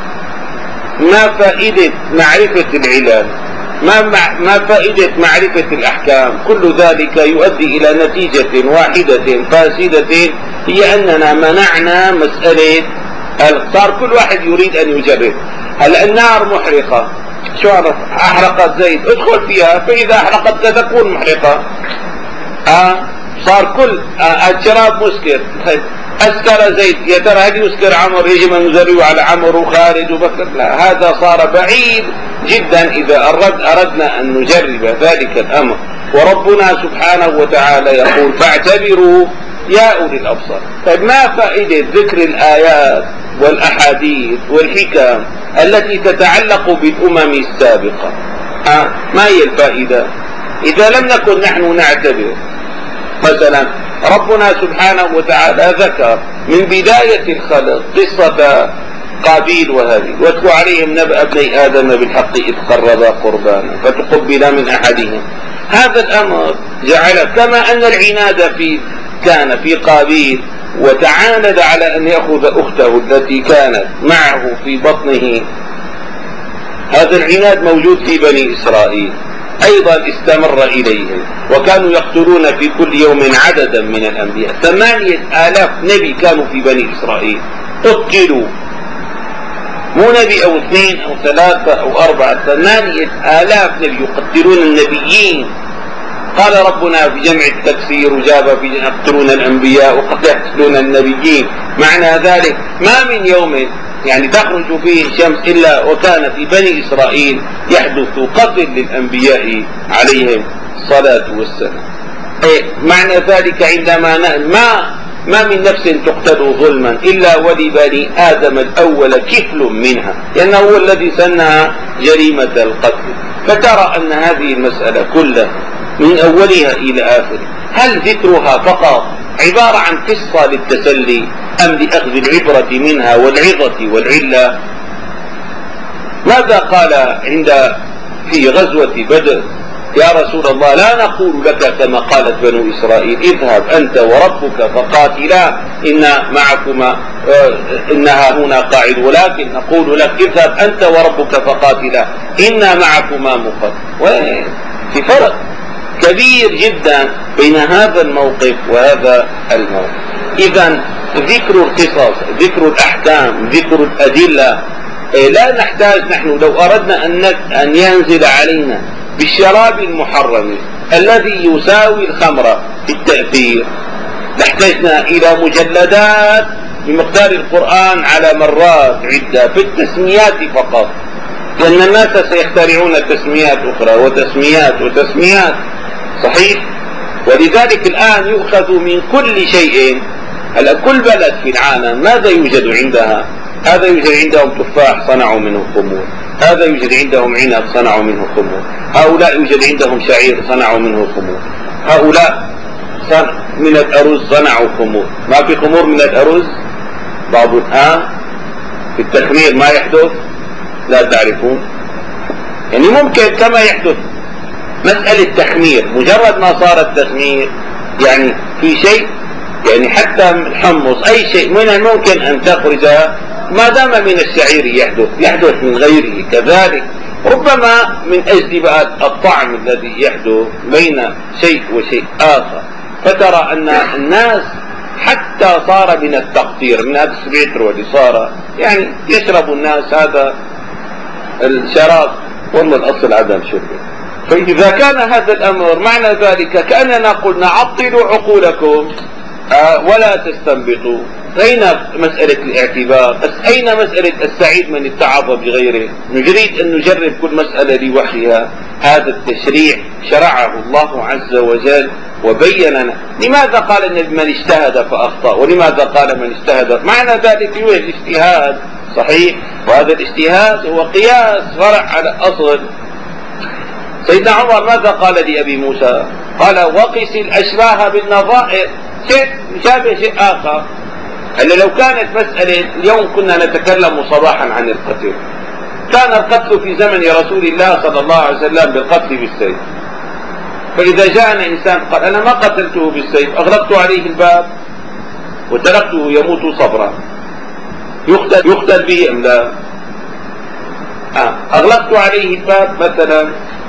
ما فائدة معرفة العلل؟ ما فائدة معرفة الأحكام؟ كل ذلك يؤدي إلى نتيجة واحدة فاسدة، هي أننا منعنا مسألة. صار كل واحد يريد أن يجرب. هل النار محرقة، شو عرف؟ أحرقت زيت، ادخل فيها، فإذا أحرقت تكون محرقة. صار كل الشراب مسكر، أسكر زيت، يا ترى هل يسكر عمر؟ يجب أن نجربه على عمر وخالد وبكر؟ لا، هذا صار بعيد جدا إذا أردنا أن نجرب ذلك الأمر. وربنا سبحانه وتعالى يقول فاعتبروا يا أولي الأبصار. طيب ما فائدة ذكر الآيات والأحاديث والحكم التي تتعلق بالأمم السابقة؟ ما هي الفائدة إذا لم نكن نحن نعتبر؟ مثلا ربنا سبحانه وتعالى ذكر من بداية الخلق قصة قابيل وهابيل، واتلو عليهم نبأ ابني آدم بالحق إذ قربا قربانا فتقبل من أحدهم. هذا الأمر جعل كما أن العناد كان في قابيل وتعاند على أن يأخذ أخته التي كانت معه في بطنه، هذا العناد موجود في بني إسرائيل أيضا استمر إليهم، وكانوا يقتلون في كل يوم عددا من الأنبياء. 8,000 نبي كانوا في بني إسرائيل قتلوا، مو نبي أو 2 أو 3 أو 4، 8,000 نبي يقتلون النبيين. قال ربنا في جمع التكسير وجاب في يقتلون الأنبياء وقد يقتلون النبيين. معنى ذلك ما من يوم يعني تخرج فيه الشمس إلا وكان في بني إسرائيل يحدث قتل للأنبياء عليهم الصلاة والسلام. معنى ذلك عندما ما من نفس تقتل ظلما إلا ولبني آدم الأول كفل منها، لأنه هو الذي سنها جريمة القتل. فترى أن هذه المسألة كلها من أولها إلى آخره هل ذكرها فقط عبارة عن قصة للتسلي أم لأخذ العبرة منها والعظة والعلة؟ ماذا قال في غزوة بدر؟ يا رسول الله لا نقول لك كما قالت بنو إسرائيل اذهب أنت وربك فقاتلا إنها هنا قاعد، ولكن نقول لك اذهب أنت وربك فقاتلا إنا معكما مقاتل. في فرق كبير جدا بين هذا الموقف وهذا الموقف. إذا ذكر القصص، ذكر الأحكام، ذكر الأدلة، لا نحتاج نحن لو أردنا أن ينزل علينا بالشراب المحرم الذي يساوي الخمر في التأثير لاحتجنا إلى مجلدات بمقدار القرآن على مرات عدة في التسميات فقط، لأن الناس سيخترعون تسميات أخرى وتسميات صحيح. ولذلك الآن يؤخذ من كل شيء. هلا كل بلد في العالم ماذا يوجد عندها؟ هذا يوجد عندهم تفاح صنعوا منه خمور، هذا يوجد عندهم عنب صنعوا منه خمور، هؤلاء يوجد عندهم شعير صنعوا منه خمور، هؤلاء من الأرز صنعوا خمور. ما في خمور من الأرز؟ بعض الآن في التخمير ما يحدث؟ لا تعرفون؟ يعني ممكن كما يحدث مسألة تخمير، مجرد ما صار التخمير يعني في شيء، يعني حتى الحمص أي شيء من الممكن أن تخرج ما دام من الشعير يحدث من غيره كذلك. ربما من أجل بقى الطعم الذي يحدث بين شيء وشيء آخر، فترى أن الناس حتى صار من التقطير من هذا السبيتر واللي صار يعني يشرب الناس هذا الشراب والله الأصل عدم شربه. فإذا كان هذا الأمر معنى ذلك كأننا قلنا عطلوا عقولكم ولا تستنبطوا. أين مسألة الاعتبار؟ أين مسألة السعيد من اتعظ بغيره؟ نريد أن نجرب كل مسألة لوحدها. هذا التشريع شرعه الله عز وجل وبين لنا. لماذا قال النبي من اجتهد فأخطأ؟ ولماذا قال من اجتهد؟ معنى ذلك يوجد الاجتهاد صحيح، وهذا الاجتهاد هو قياس فرع على أصل. سيدنا عمر ماذا قال لأبي موسى؟ قال وقس الأشباه بالنظائر، شيء مشابه شيء آخر. هلا لو كانت مسألة اليوم كنا نتكلم صباحا عن القتل، كان القتل في زمن رسول الله صلى الله عليه وسلم بالقتل بالسيف، فإذا جاءنا إنسان قال أنا ما قتلته بالسيف، أغلقت عليه الباب وتركته يموت صبرا، يقتل به أم لا؟ أغلقت عليه الباب مثلا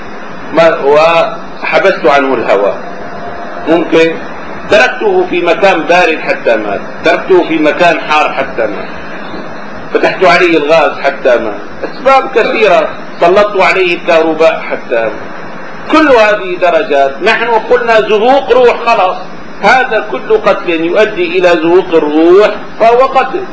وحبست عنه الهواء، ممكن تركته في مكان بارد حتى مات، تركته في مكان حار حتى مات، فتحت عليه الغاز حتى مات، أسباب كثيرة، سلطت عليه الكهرباء حتى مات. كل هذه درجات. نحن قلنا زهوق روح، خلاص هذا كل قتل يؤدي إلى زهوق الروح فهو قتل،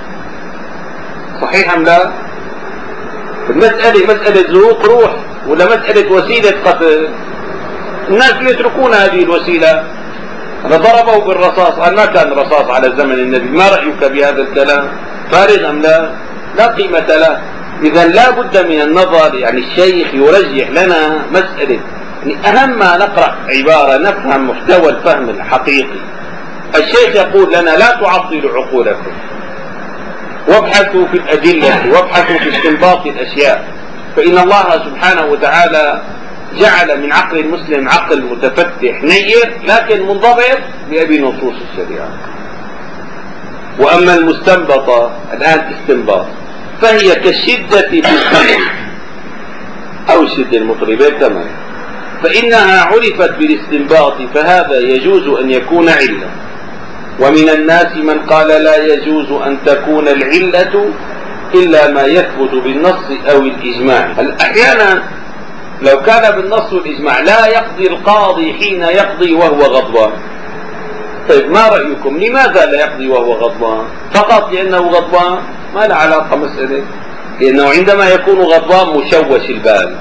صحيح أم لا؟ المسألة مسألة زهوق روح ولا مسألة وسيلة قتل؟ الناس يتركون هذه الوسيلة. أنا ضربه بالرصاص، قال ما كان رصاص على زمن النبي، ما رأيك بهذا الكلام؟ فارغ أم لا؟ لا قيمة له. إذا لا بد من النظر، يعني الشيخ يرجح لنا مسألة، يعني أهم ما نقرأ عبارة نفهم محتوى الفهم الحقيقي. الشيخ يقول لنا لا تعطلوا عقولكم وابحثوا في الأدلة وابحثوا في استنباط الأشياء، فإن الله سبحانه وتعالى جعل من عقل المسلم عقل متفتح نير لكن منضبط بنصوص الشريعة. وأما المستنبطة الآن استنباط فهي كالشدة في الخمر أو الشدة المطربة كمان، فإنها عرفت بالاستنباط، فهذا يجوز أن يكون علة. ومن الناس من قال لا يجوز أن تكون العلة إلا ما يثبت بالنص أو الإجماع. أحيانا لو كان بالنص والإجماع لا يقضي القاضي حين يقضي وهو غضبان. طيب ما رأيكم لماذا لا يقضي وهو غضبان؟ فقط لأنه غضبان؟ ما له علاقة مسألة، لأنه عندما يكون غضبان مشوش البال،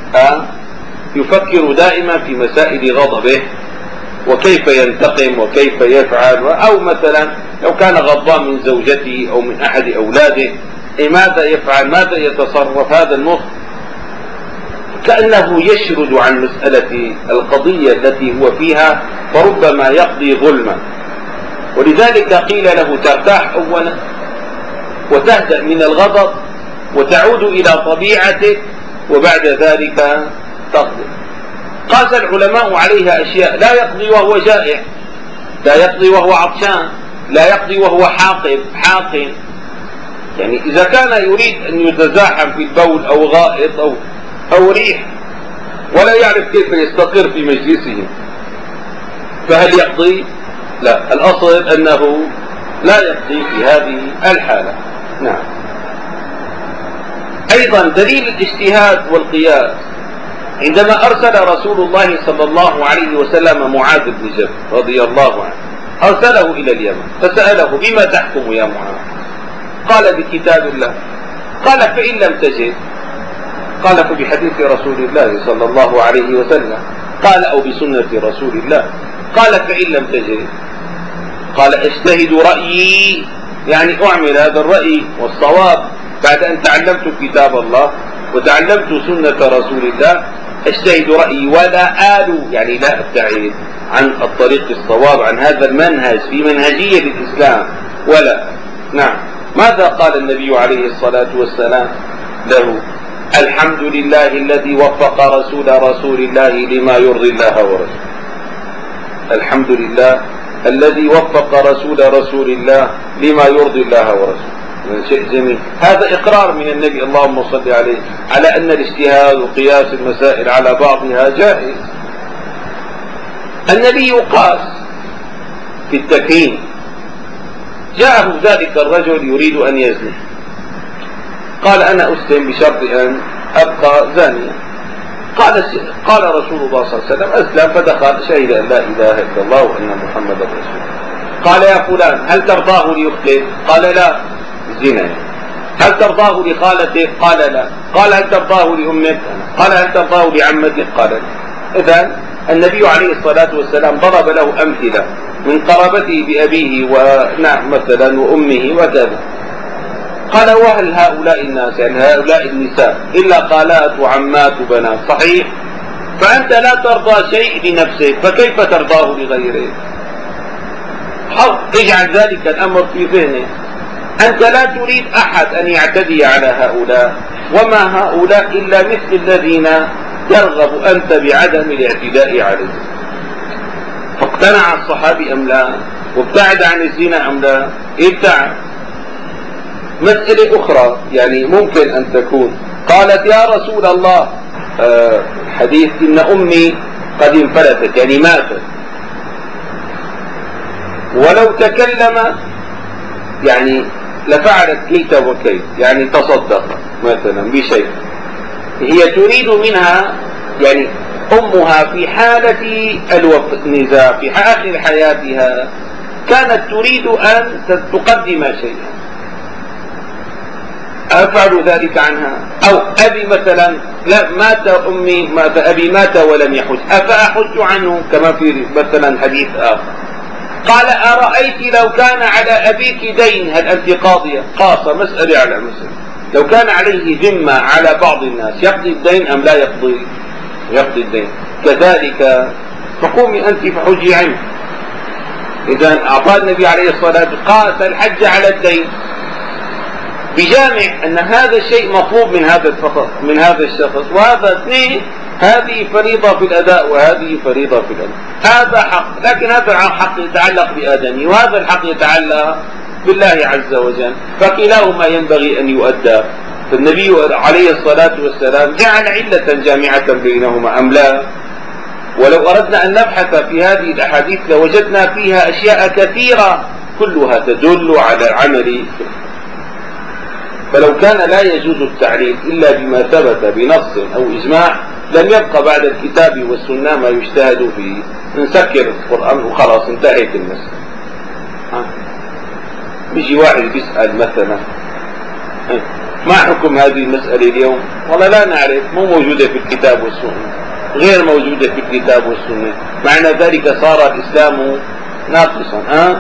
يفكر دائما في مسائل غضبه وكيف ينتقم وكيف يفعل. أو مثلا لو كان غضبان من زوجته أو من أحد أولاده ماذا يفعل، ماذا يتصرف. هذا المخ كأنه يشرد عن مسألة القضية التي هو فيها، فربما يقضي ظلما. ولذلك قيل له ترتاح أولا وتهدأ من الغضب وتعود إلى طبيعتك وبعد ذلك تقضي. قاس العلماء عليها أشياء: لا يقضي وهو جائع، لا يقضي وهو عطشان، لا يقضي وهو حاقن. يعني إذا كان يريد أن يتزاحم في البول أو غائط أو ريح ولا يعرف كيف يستقر في مجلسهم، فهل يقضي؟ لا، الأصل أنه لا يقضي في هذه الحالة. نعم. أيضا دليل الاجتهاد والقياس، عندما أرسل رسول الله صلى الله عليه وسلم معاذ بن جبل رضي الله عنه، أرسله إلى اليمن فسأله: بما تحكم يا معاذ؟ قال: بكتاب الله. قال: فإن لم تجد؟ قال: فبحديث رسول الله صلى الله عليه وسلم. قال: أو بسنة رسول الله. قال: فإن لم تجد؟ قال: اجتهد رأيي، يعني أعمل هذا الرأي والصواب بعد أن تعلمت كتاب الله وتعلمت سنة رسول الله، اجتهد رأيي ولا آل، يعني لا أبتعد عن الطريق الصواب، عن هذا المنهج في منهجية الإسلام ولا. نعم. ماذا قال النبي عليه الصلاة والسلام له؟ الحمد لله الذي وفق رسول الله لما يرضي الله ورسوله. الحمد لله الذي وفق رسول الله لما يرضي الله ورسوله. شيء جميل. هذا إقرار من النبي، اللهم صل عليه، على أن الاجتهاد وقياس المسائل على بعضها جائز. النبي قاس في التكريم. جاءه ذلك الرجل يريد أن يزني، قال: أنا أسلم بشرط أن أبقى زانيا. قال رسول الله صلى الله عليه وسلم: أسلم، فدخل شهد أن لا إله إلا الله وأن محمدا رسول الله. قال: يا فلان، هل ترضاه ليخلد؟ قال: لا، زنا. هل ترضاه لخالته؟ قال: لا. قال: هل ترضاه لأمك؟ قال: هل ترضاه لعمتك؟ قال: لا. إذن النبي عليه الصلاة والسلام ضرب له أمثلة من قرابته بأبيه ونعم مثلا وأمه وكذا. قال: وهل هؤلاء الناس، يعني هؤلاء النساء، إلا خالات وعمات وبنات؟ صحيح. فأنت لا ترضى شيء لنفسك، فكيف ترضاه لغيرك؟ اجعل ذلك الأمر في ذهنك. أنت لا تريد أحد أن يعتدي على هؤلاء، وما هؤلاء إلا مثل الذين ترغب أنت بعدم الاعتداء عليهم. فاقتنع الصحابي أم لا؟ وابتعد عن الزنا أم لا؟ ابتعد. مسألة أخرى يعني ممكن أن تكون، قالت: يا رسول الله، حديث إن أمي قد انفلتت، يعني ماتت، ولو تكلم يعني لفعلت كيت وكيت، يعني تصدق مثلا بشيء. هي تريد منها، يعني أمها في حالة النزاع في آخر حياتها كانت تريد أن تقدم شيئا، أفعل ذلك عنها؟ أو أبي مثلا، لا، مات أمي، مات أبي، مات ولم يحج، أفأحج عنه؟ كما في مثلا حديث آخر. قال: أرأيت لو كان على أبيك دين هل أنت قاضية؟ قاصة، مسألة على مسألة. لو كان عليه ذمة على بعض الناس يقضي الدين أم لا يقضي؟ يقضي الدين. كذلك فقومي أنت فحجي عنه. إذا أعطى النبي عليه الصلاة والسلام قاس الحج على الدين، بجامع أن هذا الشيء مطلوب من هذا الشخص، وهذا اثنين، هذه فريضة في الأداء وهذه فريضة في الأداء. هذا حق، لكن هذا الحق يتعلق بآدمي وهذا الحق يتعلق بالله عز وجل، فكلاهما ينبغي أن يؤدى. فالنبي عليه الصلاة والسلام جعل علة جامعة بينهما أم لا؟ ولو أردنا أن نبحث في هذه الأحاديث لوجدنا فيها أشياء كثيرة كلها تدل على العمل. فلو كان لا يجوز التعليل إلا بما ثبت بنص أو إجماع لم يبقى بعد الكتاب والسنة ما يجتهد فيه. نسكر القرآن وخلاص انتهت المسألة. بيجي واحد بيسأل مثلا: ما حكم هذه المسألة اليوم؟ والله لا نعرف، مو موجودة في الكتاب والسنة، غير موجودة في الكتاب والسنة، معنى ذلك صار الإسلام ناقصا.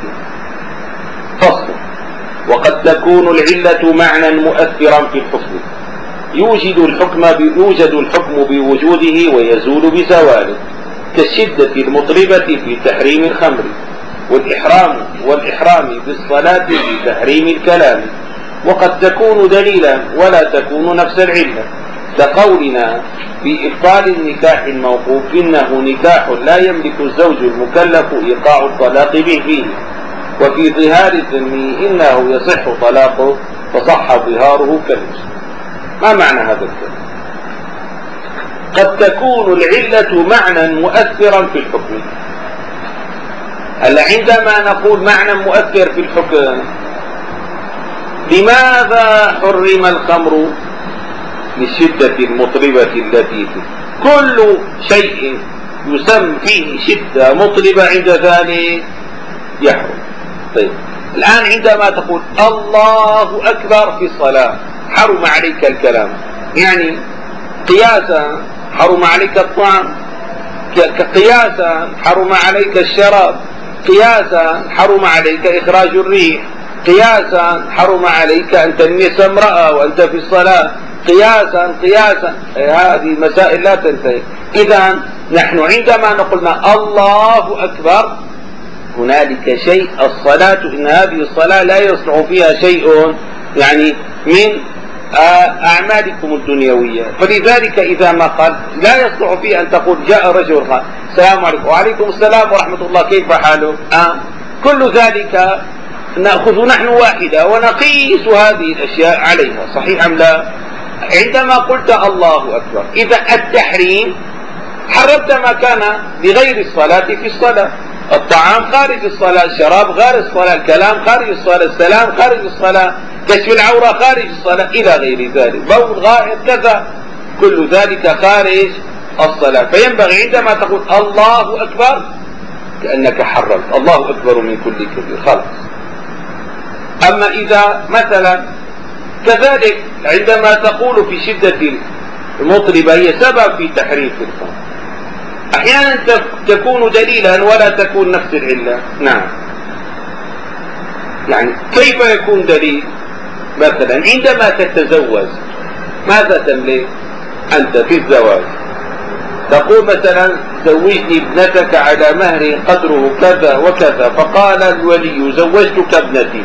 فصل: وقد تكون العلة معنى مؤثرا في الحكم، يوجد الحكم بوجوده ويزول بزواله، كالشدة المطربة في تحريم الخمر، والإحرام بالصلاة في تحريم الكلام. وقد تكون دليلا ولا تكون نفس العلة، كقولنا في إبطال النكاح الموقوف: إنه نكاح لا يملك الزوج المكلف إيقاع الطلاق به فيه، وفي ظهار الذمي إنه يصح طلاقه فصح ظهاره كالمسلم. ما معنى هذا الكلام؟ قد تكون العلة معنى مؤثرا في الحكم. هلا عندما نقول معنى مؤثر في الحكم، لماذا حرم الخمر؟ للشدة المطربة التي فيه. كل شيء يسمى فيه شدة مطربة عند ذلك يحرم. طيب الآن عندما تقول الله أكبر في الصلاة حرم عليك الكلام، يعني قياسا حرم عليك الطعام، قياسا حرم عليك الشراب، قياسا حرم عليك إخراج الريح، قياسا حرم عليك أن تلمس امرأة وأنت في الصلاة، قياسا هذه مسائل لا تنتهي. إذا نحن عندما نقولنا الله أكبر هنالك شيء، الصلاة إن هذه الصلاة لا يصلح فيها شيء يعني من أعمالكم الدنيوية، فلذلك إذا ما قال لا يصلح فيه أن تقول جاء رجل قال السلام عليكم وعليكم السلام ورحمة الله كيف حالك، كل ذلك نأخذ نحن واحدة ونقيس هذه الأشياء عليها، صحيح أم لا؟ عندما قلت الله أكبر إذا التحريم حرمت ما كان لغير الصلاة في الصلاة، الطعام خارج الصلاة، الشراب خارج الصلاة، الكلام خارج الصلاة، السلام خارج الصلاة، كشف العورة خارج الصلاة إلى غير ذلك، بول غائط كذا، كل ذلك خارج الصلاة. فينبغي عندما تقول الله أكبر كأنك حرمت، الله أكبر من كل كبير خلاص. أما إذا مثلا كذلك عندما تقول في شدة المطربة هي سبب في تحريم في الخمر، أحيانا تكون دليلا ولا تكون نفس العلة. نعم، يعني كيف يكون دليل؟ مثلا عندما تتزوج ماذا تملك أنت في الزواج؟ تقول مثلا زوجني ابنتك على مهر قدره كذا وكذا، فقال الولي زوجتك ابنتي.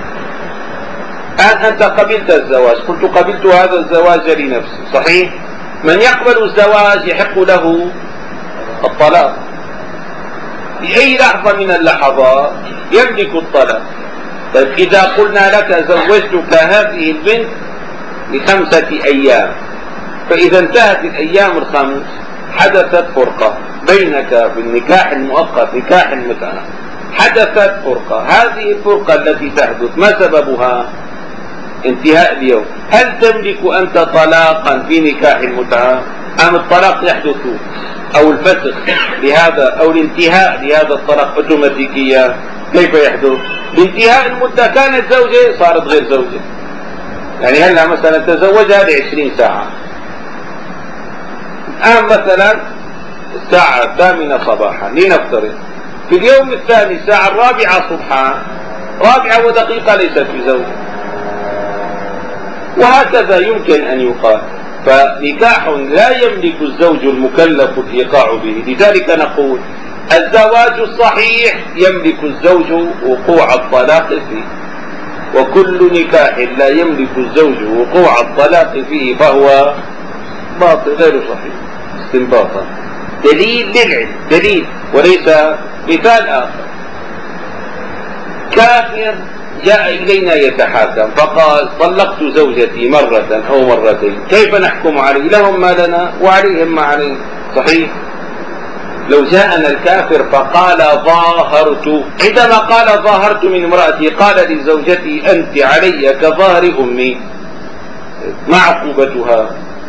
أنت قبلت الزواج، قلت قبلت هذا الزواج لنفسي، صحيح؟ من يقبل الزواج يحق له الطلاق في أي لحظة من اللحظات، يملك الطلاق. طيب إذا قلنا لك زوجتك هذه البنت ل5 أيام، فإذا انتهت الأيام الخمس حدثت فرقة بينك في النكاح المؤقت نكاح المتعة، حدثت فرقة، هذه الفرقة التي تحدث ما سببها؟ انتهاء اليوم. هل تملك أنت طلاقا في نكاح المتعة أم الطلاق يحدث أو الفسخ لهذا أو الانتهاء لهذا الطلاق اوتوماتيكيا؟ كيف يحدث؟ بانتهاء المدة كانت زوجة صارت غير زوجة. يعني هلا مثلا تزوجها ل20 ساعة، الآن مثلا الساعة 8 صباحا لنفترض، في اليوم الثاني الساعة 4 صبحا 4 ليست بزوجة، وهكذا يمكن أن يقال. فنكاح لا يملك الزوج المكلف الإيقاع به، لذلك نقول الزواج الصحيح يملك الزوج وقوع الطلاق فيه، وكل نكاح لا يملك الزوج وقوع الطلاق فيه فهو باطل غير صحيح استنباطا. دليل للعلم، دليل وليس مثال آخر. كافر جاء إلينا يتحاكم فقال طلقت زوجتي مرة أو مرتين، كيف نحكم عليه؟ لهم ما لنا وعليهم ما عليه، صحيح؟ لو جاءنا الكافر فقال ظاهرت، عندما قال ظاهرت من امرأتي قال لزوجتي أنت علي كظهر أمي، ما عقوبتها؟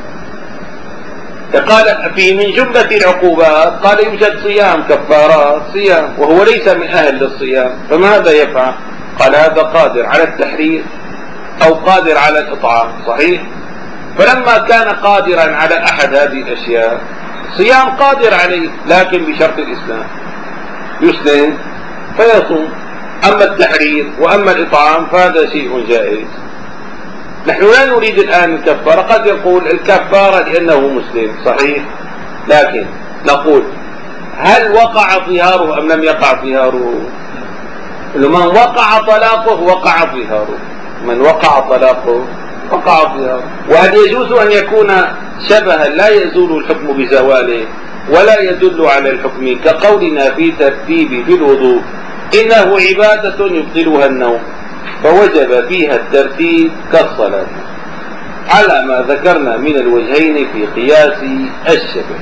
قال في من جملة العقوبات قال يوجد صيام كفارات صيام، وهو ليس من أهل للصيام، فماذا يفعل؟ قال هذا قادر على التحرير أو قادر على الإطعام، صحيح؟ فلما كان قادرا على أحد هذه الأشياء صيام قادر عليه، لكن بشرط الإسلام، يسلم فيصوم. أما التحرير وأما الإطعام فهذا شيء جائز. نحن لا نريد الآن الكفارة، قد يقول الكفارة لأنه مسلم، صحيح، لكن نقول هل وقع ظهاره أم لم يقع ظهاره؟ من وقع طلاقه وقع ظهاره، من وقع طلاقه وقع ظهاره. وهل يجوز أن يكون شبها لا يزول الحكم بزواله ولا يدل على الحكم، كقولنا في ترتيب في الوضوء إنه عبادة يبطلها النوم فوجب فيها الترتيب كالصلاة. على ما ذكرنا من الوجهين في قياس الشبه.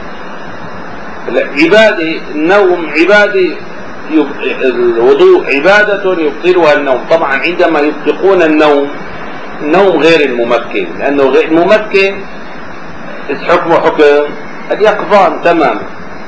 العبادة النوم عبادة، الوضوء عبادة يبطلها النوم. طبعا عندما يطلقون النوم غير الممكن، لأنه غير الممكن حكمه حكم اليقظان تماما،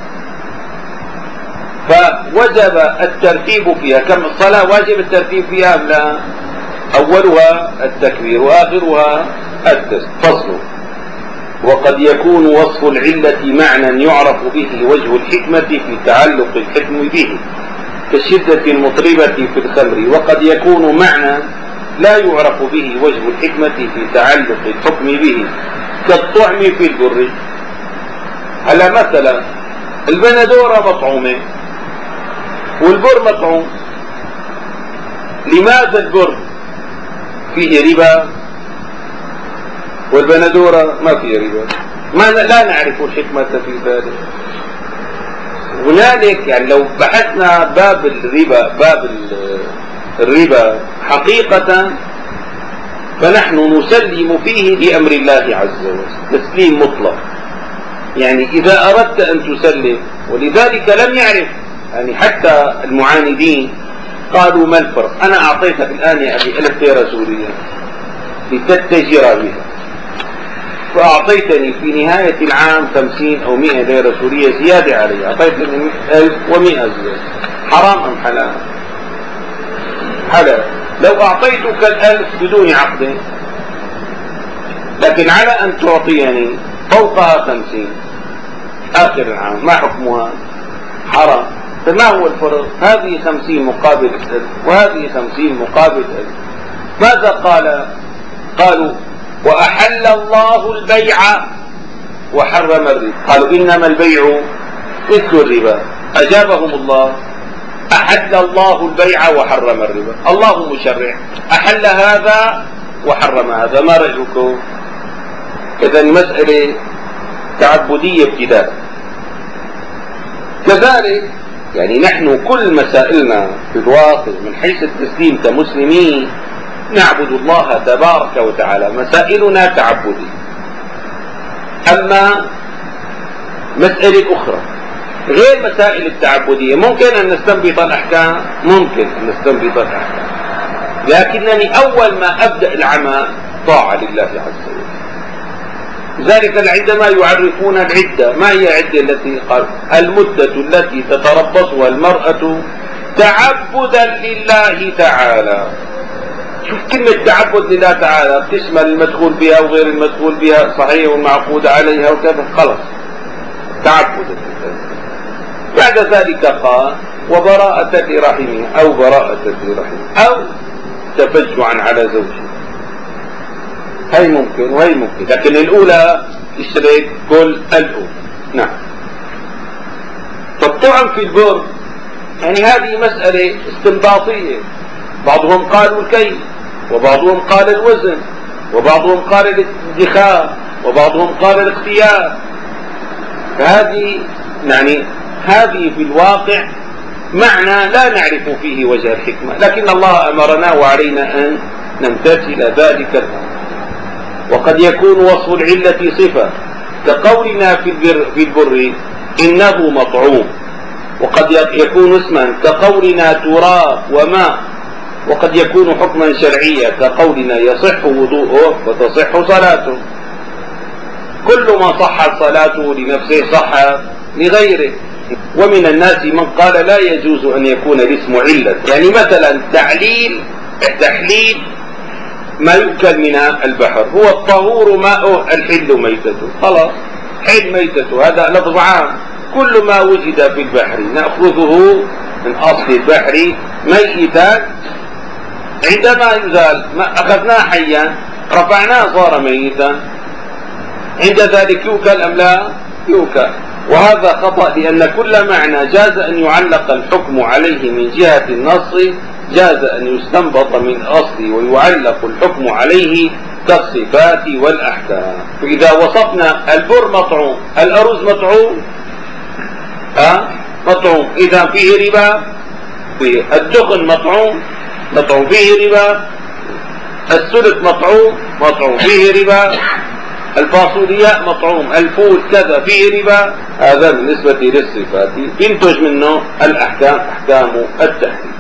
فوجب الترتيب فيها. كم الصلاة واجب الترتيب فيها؟ لا، أولها التكبير وآخرها التسليم. فصل: وقد يكون وصف العلة معنى يعرف به وجه الحكمة في تعلق الحكم به، كالشدة المطربة في الخمر. وقد يكون معنى لا يعرف به وجه الحكمة في تعلق الحكم به، كالطعم في البر. هلا مثلا البندورة مطعومة والبر مطعوم، لماذا البر فيه ربا والبندورة ما فيه ربا؟ لا نعرف الحكمة في ذلك. هنالك يعني لو بحثنا باب الربا حقيقة فنحن نسلم فيه لأمر الله عز وجل تسليم مطلق. يعني إذا أردت أن تسلم، ولذلك لم يعرف يعني حتى المعاندين قالوا ما الفرق؟ أنا أعطيتك الآن يا أبي 1000 ليرة سورية لتتجر بها، فأعطيتني في نهاية العام 50 أو 100 ليرة سورية زيادة علي، أعطيتني 1100 زيادة. حرام أم حلال؟ حلال. لو أعطيتك 1000 بدون عقد، لكن على أن تعطيني فوقها 50 آخر العام، ما حكمها؟ حرام. فما هو الفرق؟ هذه 50 مقابل 1000 وهذه 50 مقابل 1000. ماذا قالوا وأحل الله البيع وحرم الربا. قالوا إنما البيع مثل الربا. أجابهم الله أحل الله البيع وحرم الربا، الله مشرع، أحل هذا وحرم هذا، ما رأيكم؟ إذا مسألة تعبدية ابتداء. كذلك يعني نحن كل مسائلنا في الواقع من حيث التسليم كمسلمين نعبد الله تبارك وتعالى، مسائلنا تعبدية. أما مسألة أخرى غير مسائل التعبدية ممكن أن نستنبط الأحكام، لكنني أول ما أبدأ العمل طاعة لله عز وجل. ذلك عندما يعرفون العدة، ما هي العدة التي قال المدة التي تتربصها المرأة تعبدا لله تعالى. شوف كلمة تعبد لله تعالى تشمل المدخول بها وغير المدخول بها، صحيح والمعقود عليها وكذا، خلاص تعبد. بعد ذلك قال وبراءة لرحمه أو براءة لرحمه أو تفجعا على زوجه. هي ممكن وهي ممكن، لكن الأولى اشتريت كل الأولى. نعم. فالطعم في البر يعني هذه مسألة استنباطية، بعضهم قالوا الكيل وبعضهم قال الوزن وبعضهم قال الادخار وبعضهم قال الاختيار. فهذه يعني هذه في الواقع معنى لا نعرف فيه وجه الحكمة، لكن الله أمرنا وعلينا أن نمتثل ذلك الأمر. وقد يكون وصف العلة صفة كقولنا في البر إنه مطعوم، وقد يكون اسما كقولنا تراب وماء، وقد يكون حكما شرعيا كقولنا يصح وضوءه وتصح صلاته. كل ما صحت صلاته لنفسه صح لغيره. ومن الناس من قال لا يجوز أن يكون الاسم علة، يعني مثلا تحليل ما يؤكل من البحر هو الطهور ماءه الحل ميتته، خلاص حل ميتته، هذا لفظ عام. كل ما وجد في البحر نأخذه من أصل البحر ميتا، عندما يزال ما أخذناه حيا رفعناه صار ميتا، عند ذلك يؤكل أم لا يؤكل. وهذا خطأ، لأن كل معنى جاز أن يعلق الحكم عليه من جهة النص جاز أن يستنبط من أصل ويعلق الحكم عليه كالصفات والأحكام. فإذا وصفنا البر مطعوم، الأرز مطعوم مطعوم، إذا فيه ربا، فيه الدخن مطعوم فيه ربا. السلك مطعوم فيه ربا، الفاصولياء مطعوم، الفول كذا فيه ربا، هذا بالنسبة للصفات ينتج منه الأحكام أحكام التحريم.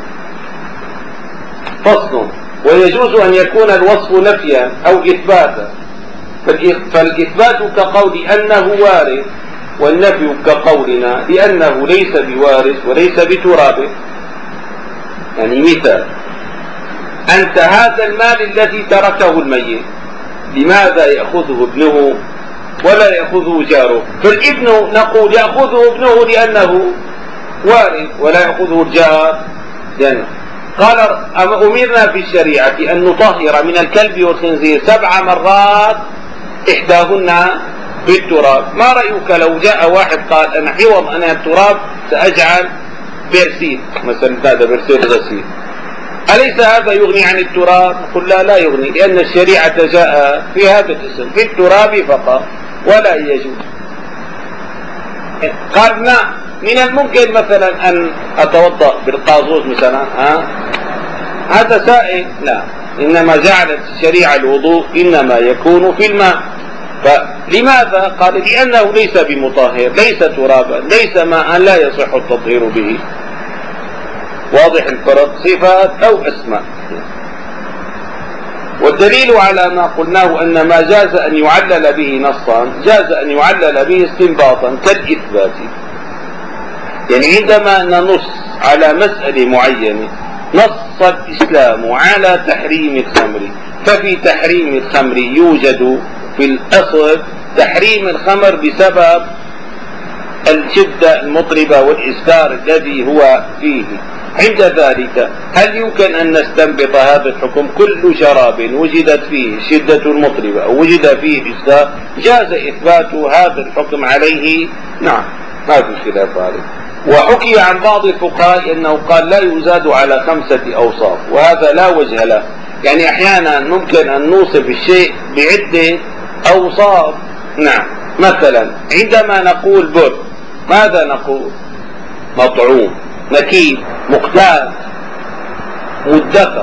فصل. ويجوز أن يكون الوصف نفيا أو إثباتا، فالإثبات كقول أنه وارث، والنفي كقولنا لأنه ليس بوارث وليس بتراب. يعني مثال: أنت هذا المال الذي تركه الميت لماذا يأخذه ابنه ولا يأخذه جاره؟ فالابن نقول يأخذه ابنه لأنه وارث ولا يأخذه الجار لأنه. قال: أمرنا في الشريعة أن نطهر من الكلب والخنزير 7 مرات إحداهن بالتراب. ما رأيك لو جاء واحد قال: أنا عوض أنا التراب سأجعل برسيل مثلا، هذا برسيل غسيل، أليس هذا يغني عن التراب؟ قل لا يغني، لأن الشريعة جاء في هذا الاسم في التراب فقط ولا يجوز. قال: لا، من الممكن مثلا أن أتوضأ بالقاذوز مثلا، هذا سائل. لا، إنما جعلت الشريعة الوضوء إنما يكون في الماء. فلماذا؟ قال: لأنه ليس بمطهر، ليس ترابا، ليس ماء لا يصح التطهير به. واضح الفرق؟ صفات أو أسماء. والدليل على ما قلناه أن ما جاز أن يعلل به نصا جاز أن يعلل به استنباطا كالإثبات. يعني عندما ننص على مسألة معينة، نص الإسلام على تحريم الخمر، ففي تحريم الخمر يوجد في الأصل تحريم الخمر بسبب الشدة المطربة والإسكار الذي هو فيه. عند ذلك هل يمكن أن نستنبط هذا الحكم؟ كل شراب وجدت فيه شدة مطربة أو وجد فيه إسكار جاز إثبات هذا الحكم عليه. نعم، ما في خلاف عليه. وحكي عن بعض الفقهاء أنه قال: لا يزاد على 5 أوصاف، وهذا لا وجه له. يعني أحيانا ممكن أن نوصف الشيء بعدة أوصاف. نعم، مثلا عندما نقول بر، ماذا نقول؟ مطعوم، مكيل، مقتات، مدخر،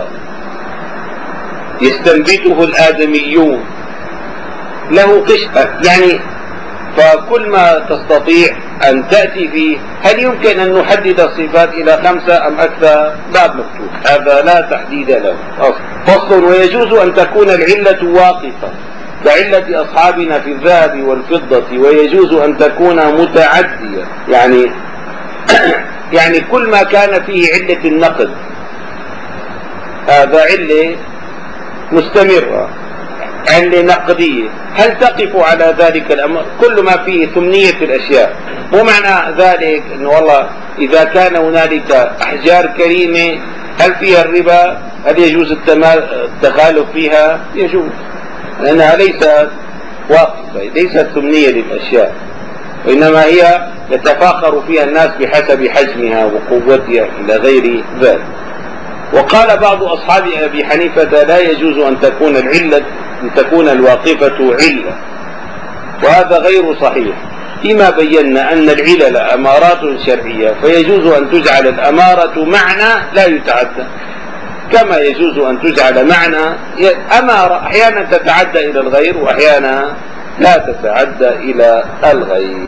يستنبته الآدميون، له قشة. يعني فكل ما تستطيع أن تأتي فيه. هل يمكن أن نحدد الصفات إلى 5 أم أكثر؟ باب مفتوح، هذا لا تحديد له. فصل. ويجوز أن تكون العلة واقفة كعلة أصحابنا في الذهب والفضة، ويجوز أن تكون متعدية، يعني كل ما كان فيه علة النقد هذا علة مستمرة، علة نقدية. هل تقف على ذلك الأمر؟ كل ما فيه ثمنية الأشياء. مو معنى ذلك أنه والله إذا كان هنالك أحجار كريمة هل فيها الربا؟ هل يجوز التخالف فيها؟ يجوز، لأنها ليست واقفة، ليست ثمنية للأشياء، وإنما هي يتفاخر فيها الناس بحسب حجمها وقوتها إلى غير ذلك. وقال بعض أصحاب أبي حنيفة: لا يجوز أن تكون الواقفة علة، وهذا غير صحيح، فيما بينا أن العلل أمارات شرعية، فيجوز أن تجعل الأمارة معنى لا يتعدى، كما يجوز أن تجعل معنى أمارة أحيانا تتعدى إلى الغير وأحيانا لا تتعدى إلى الغير.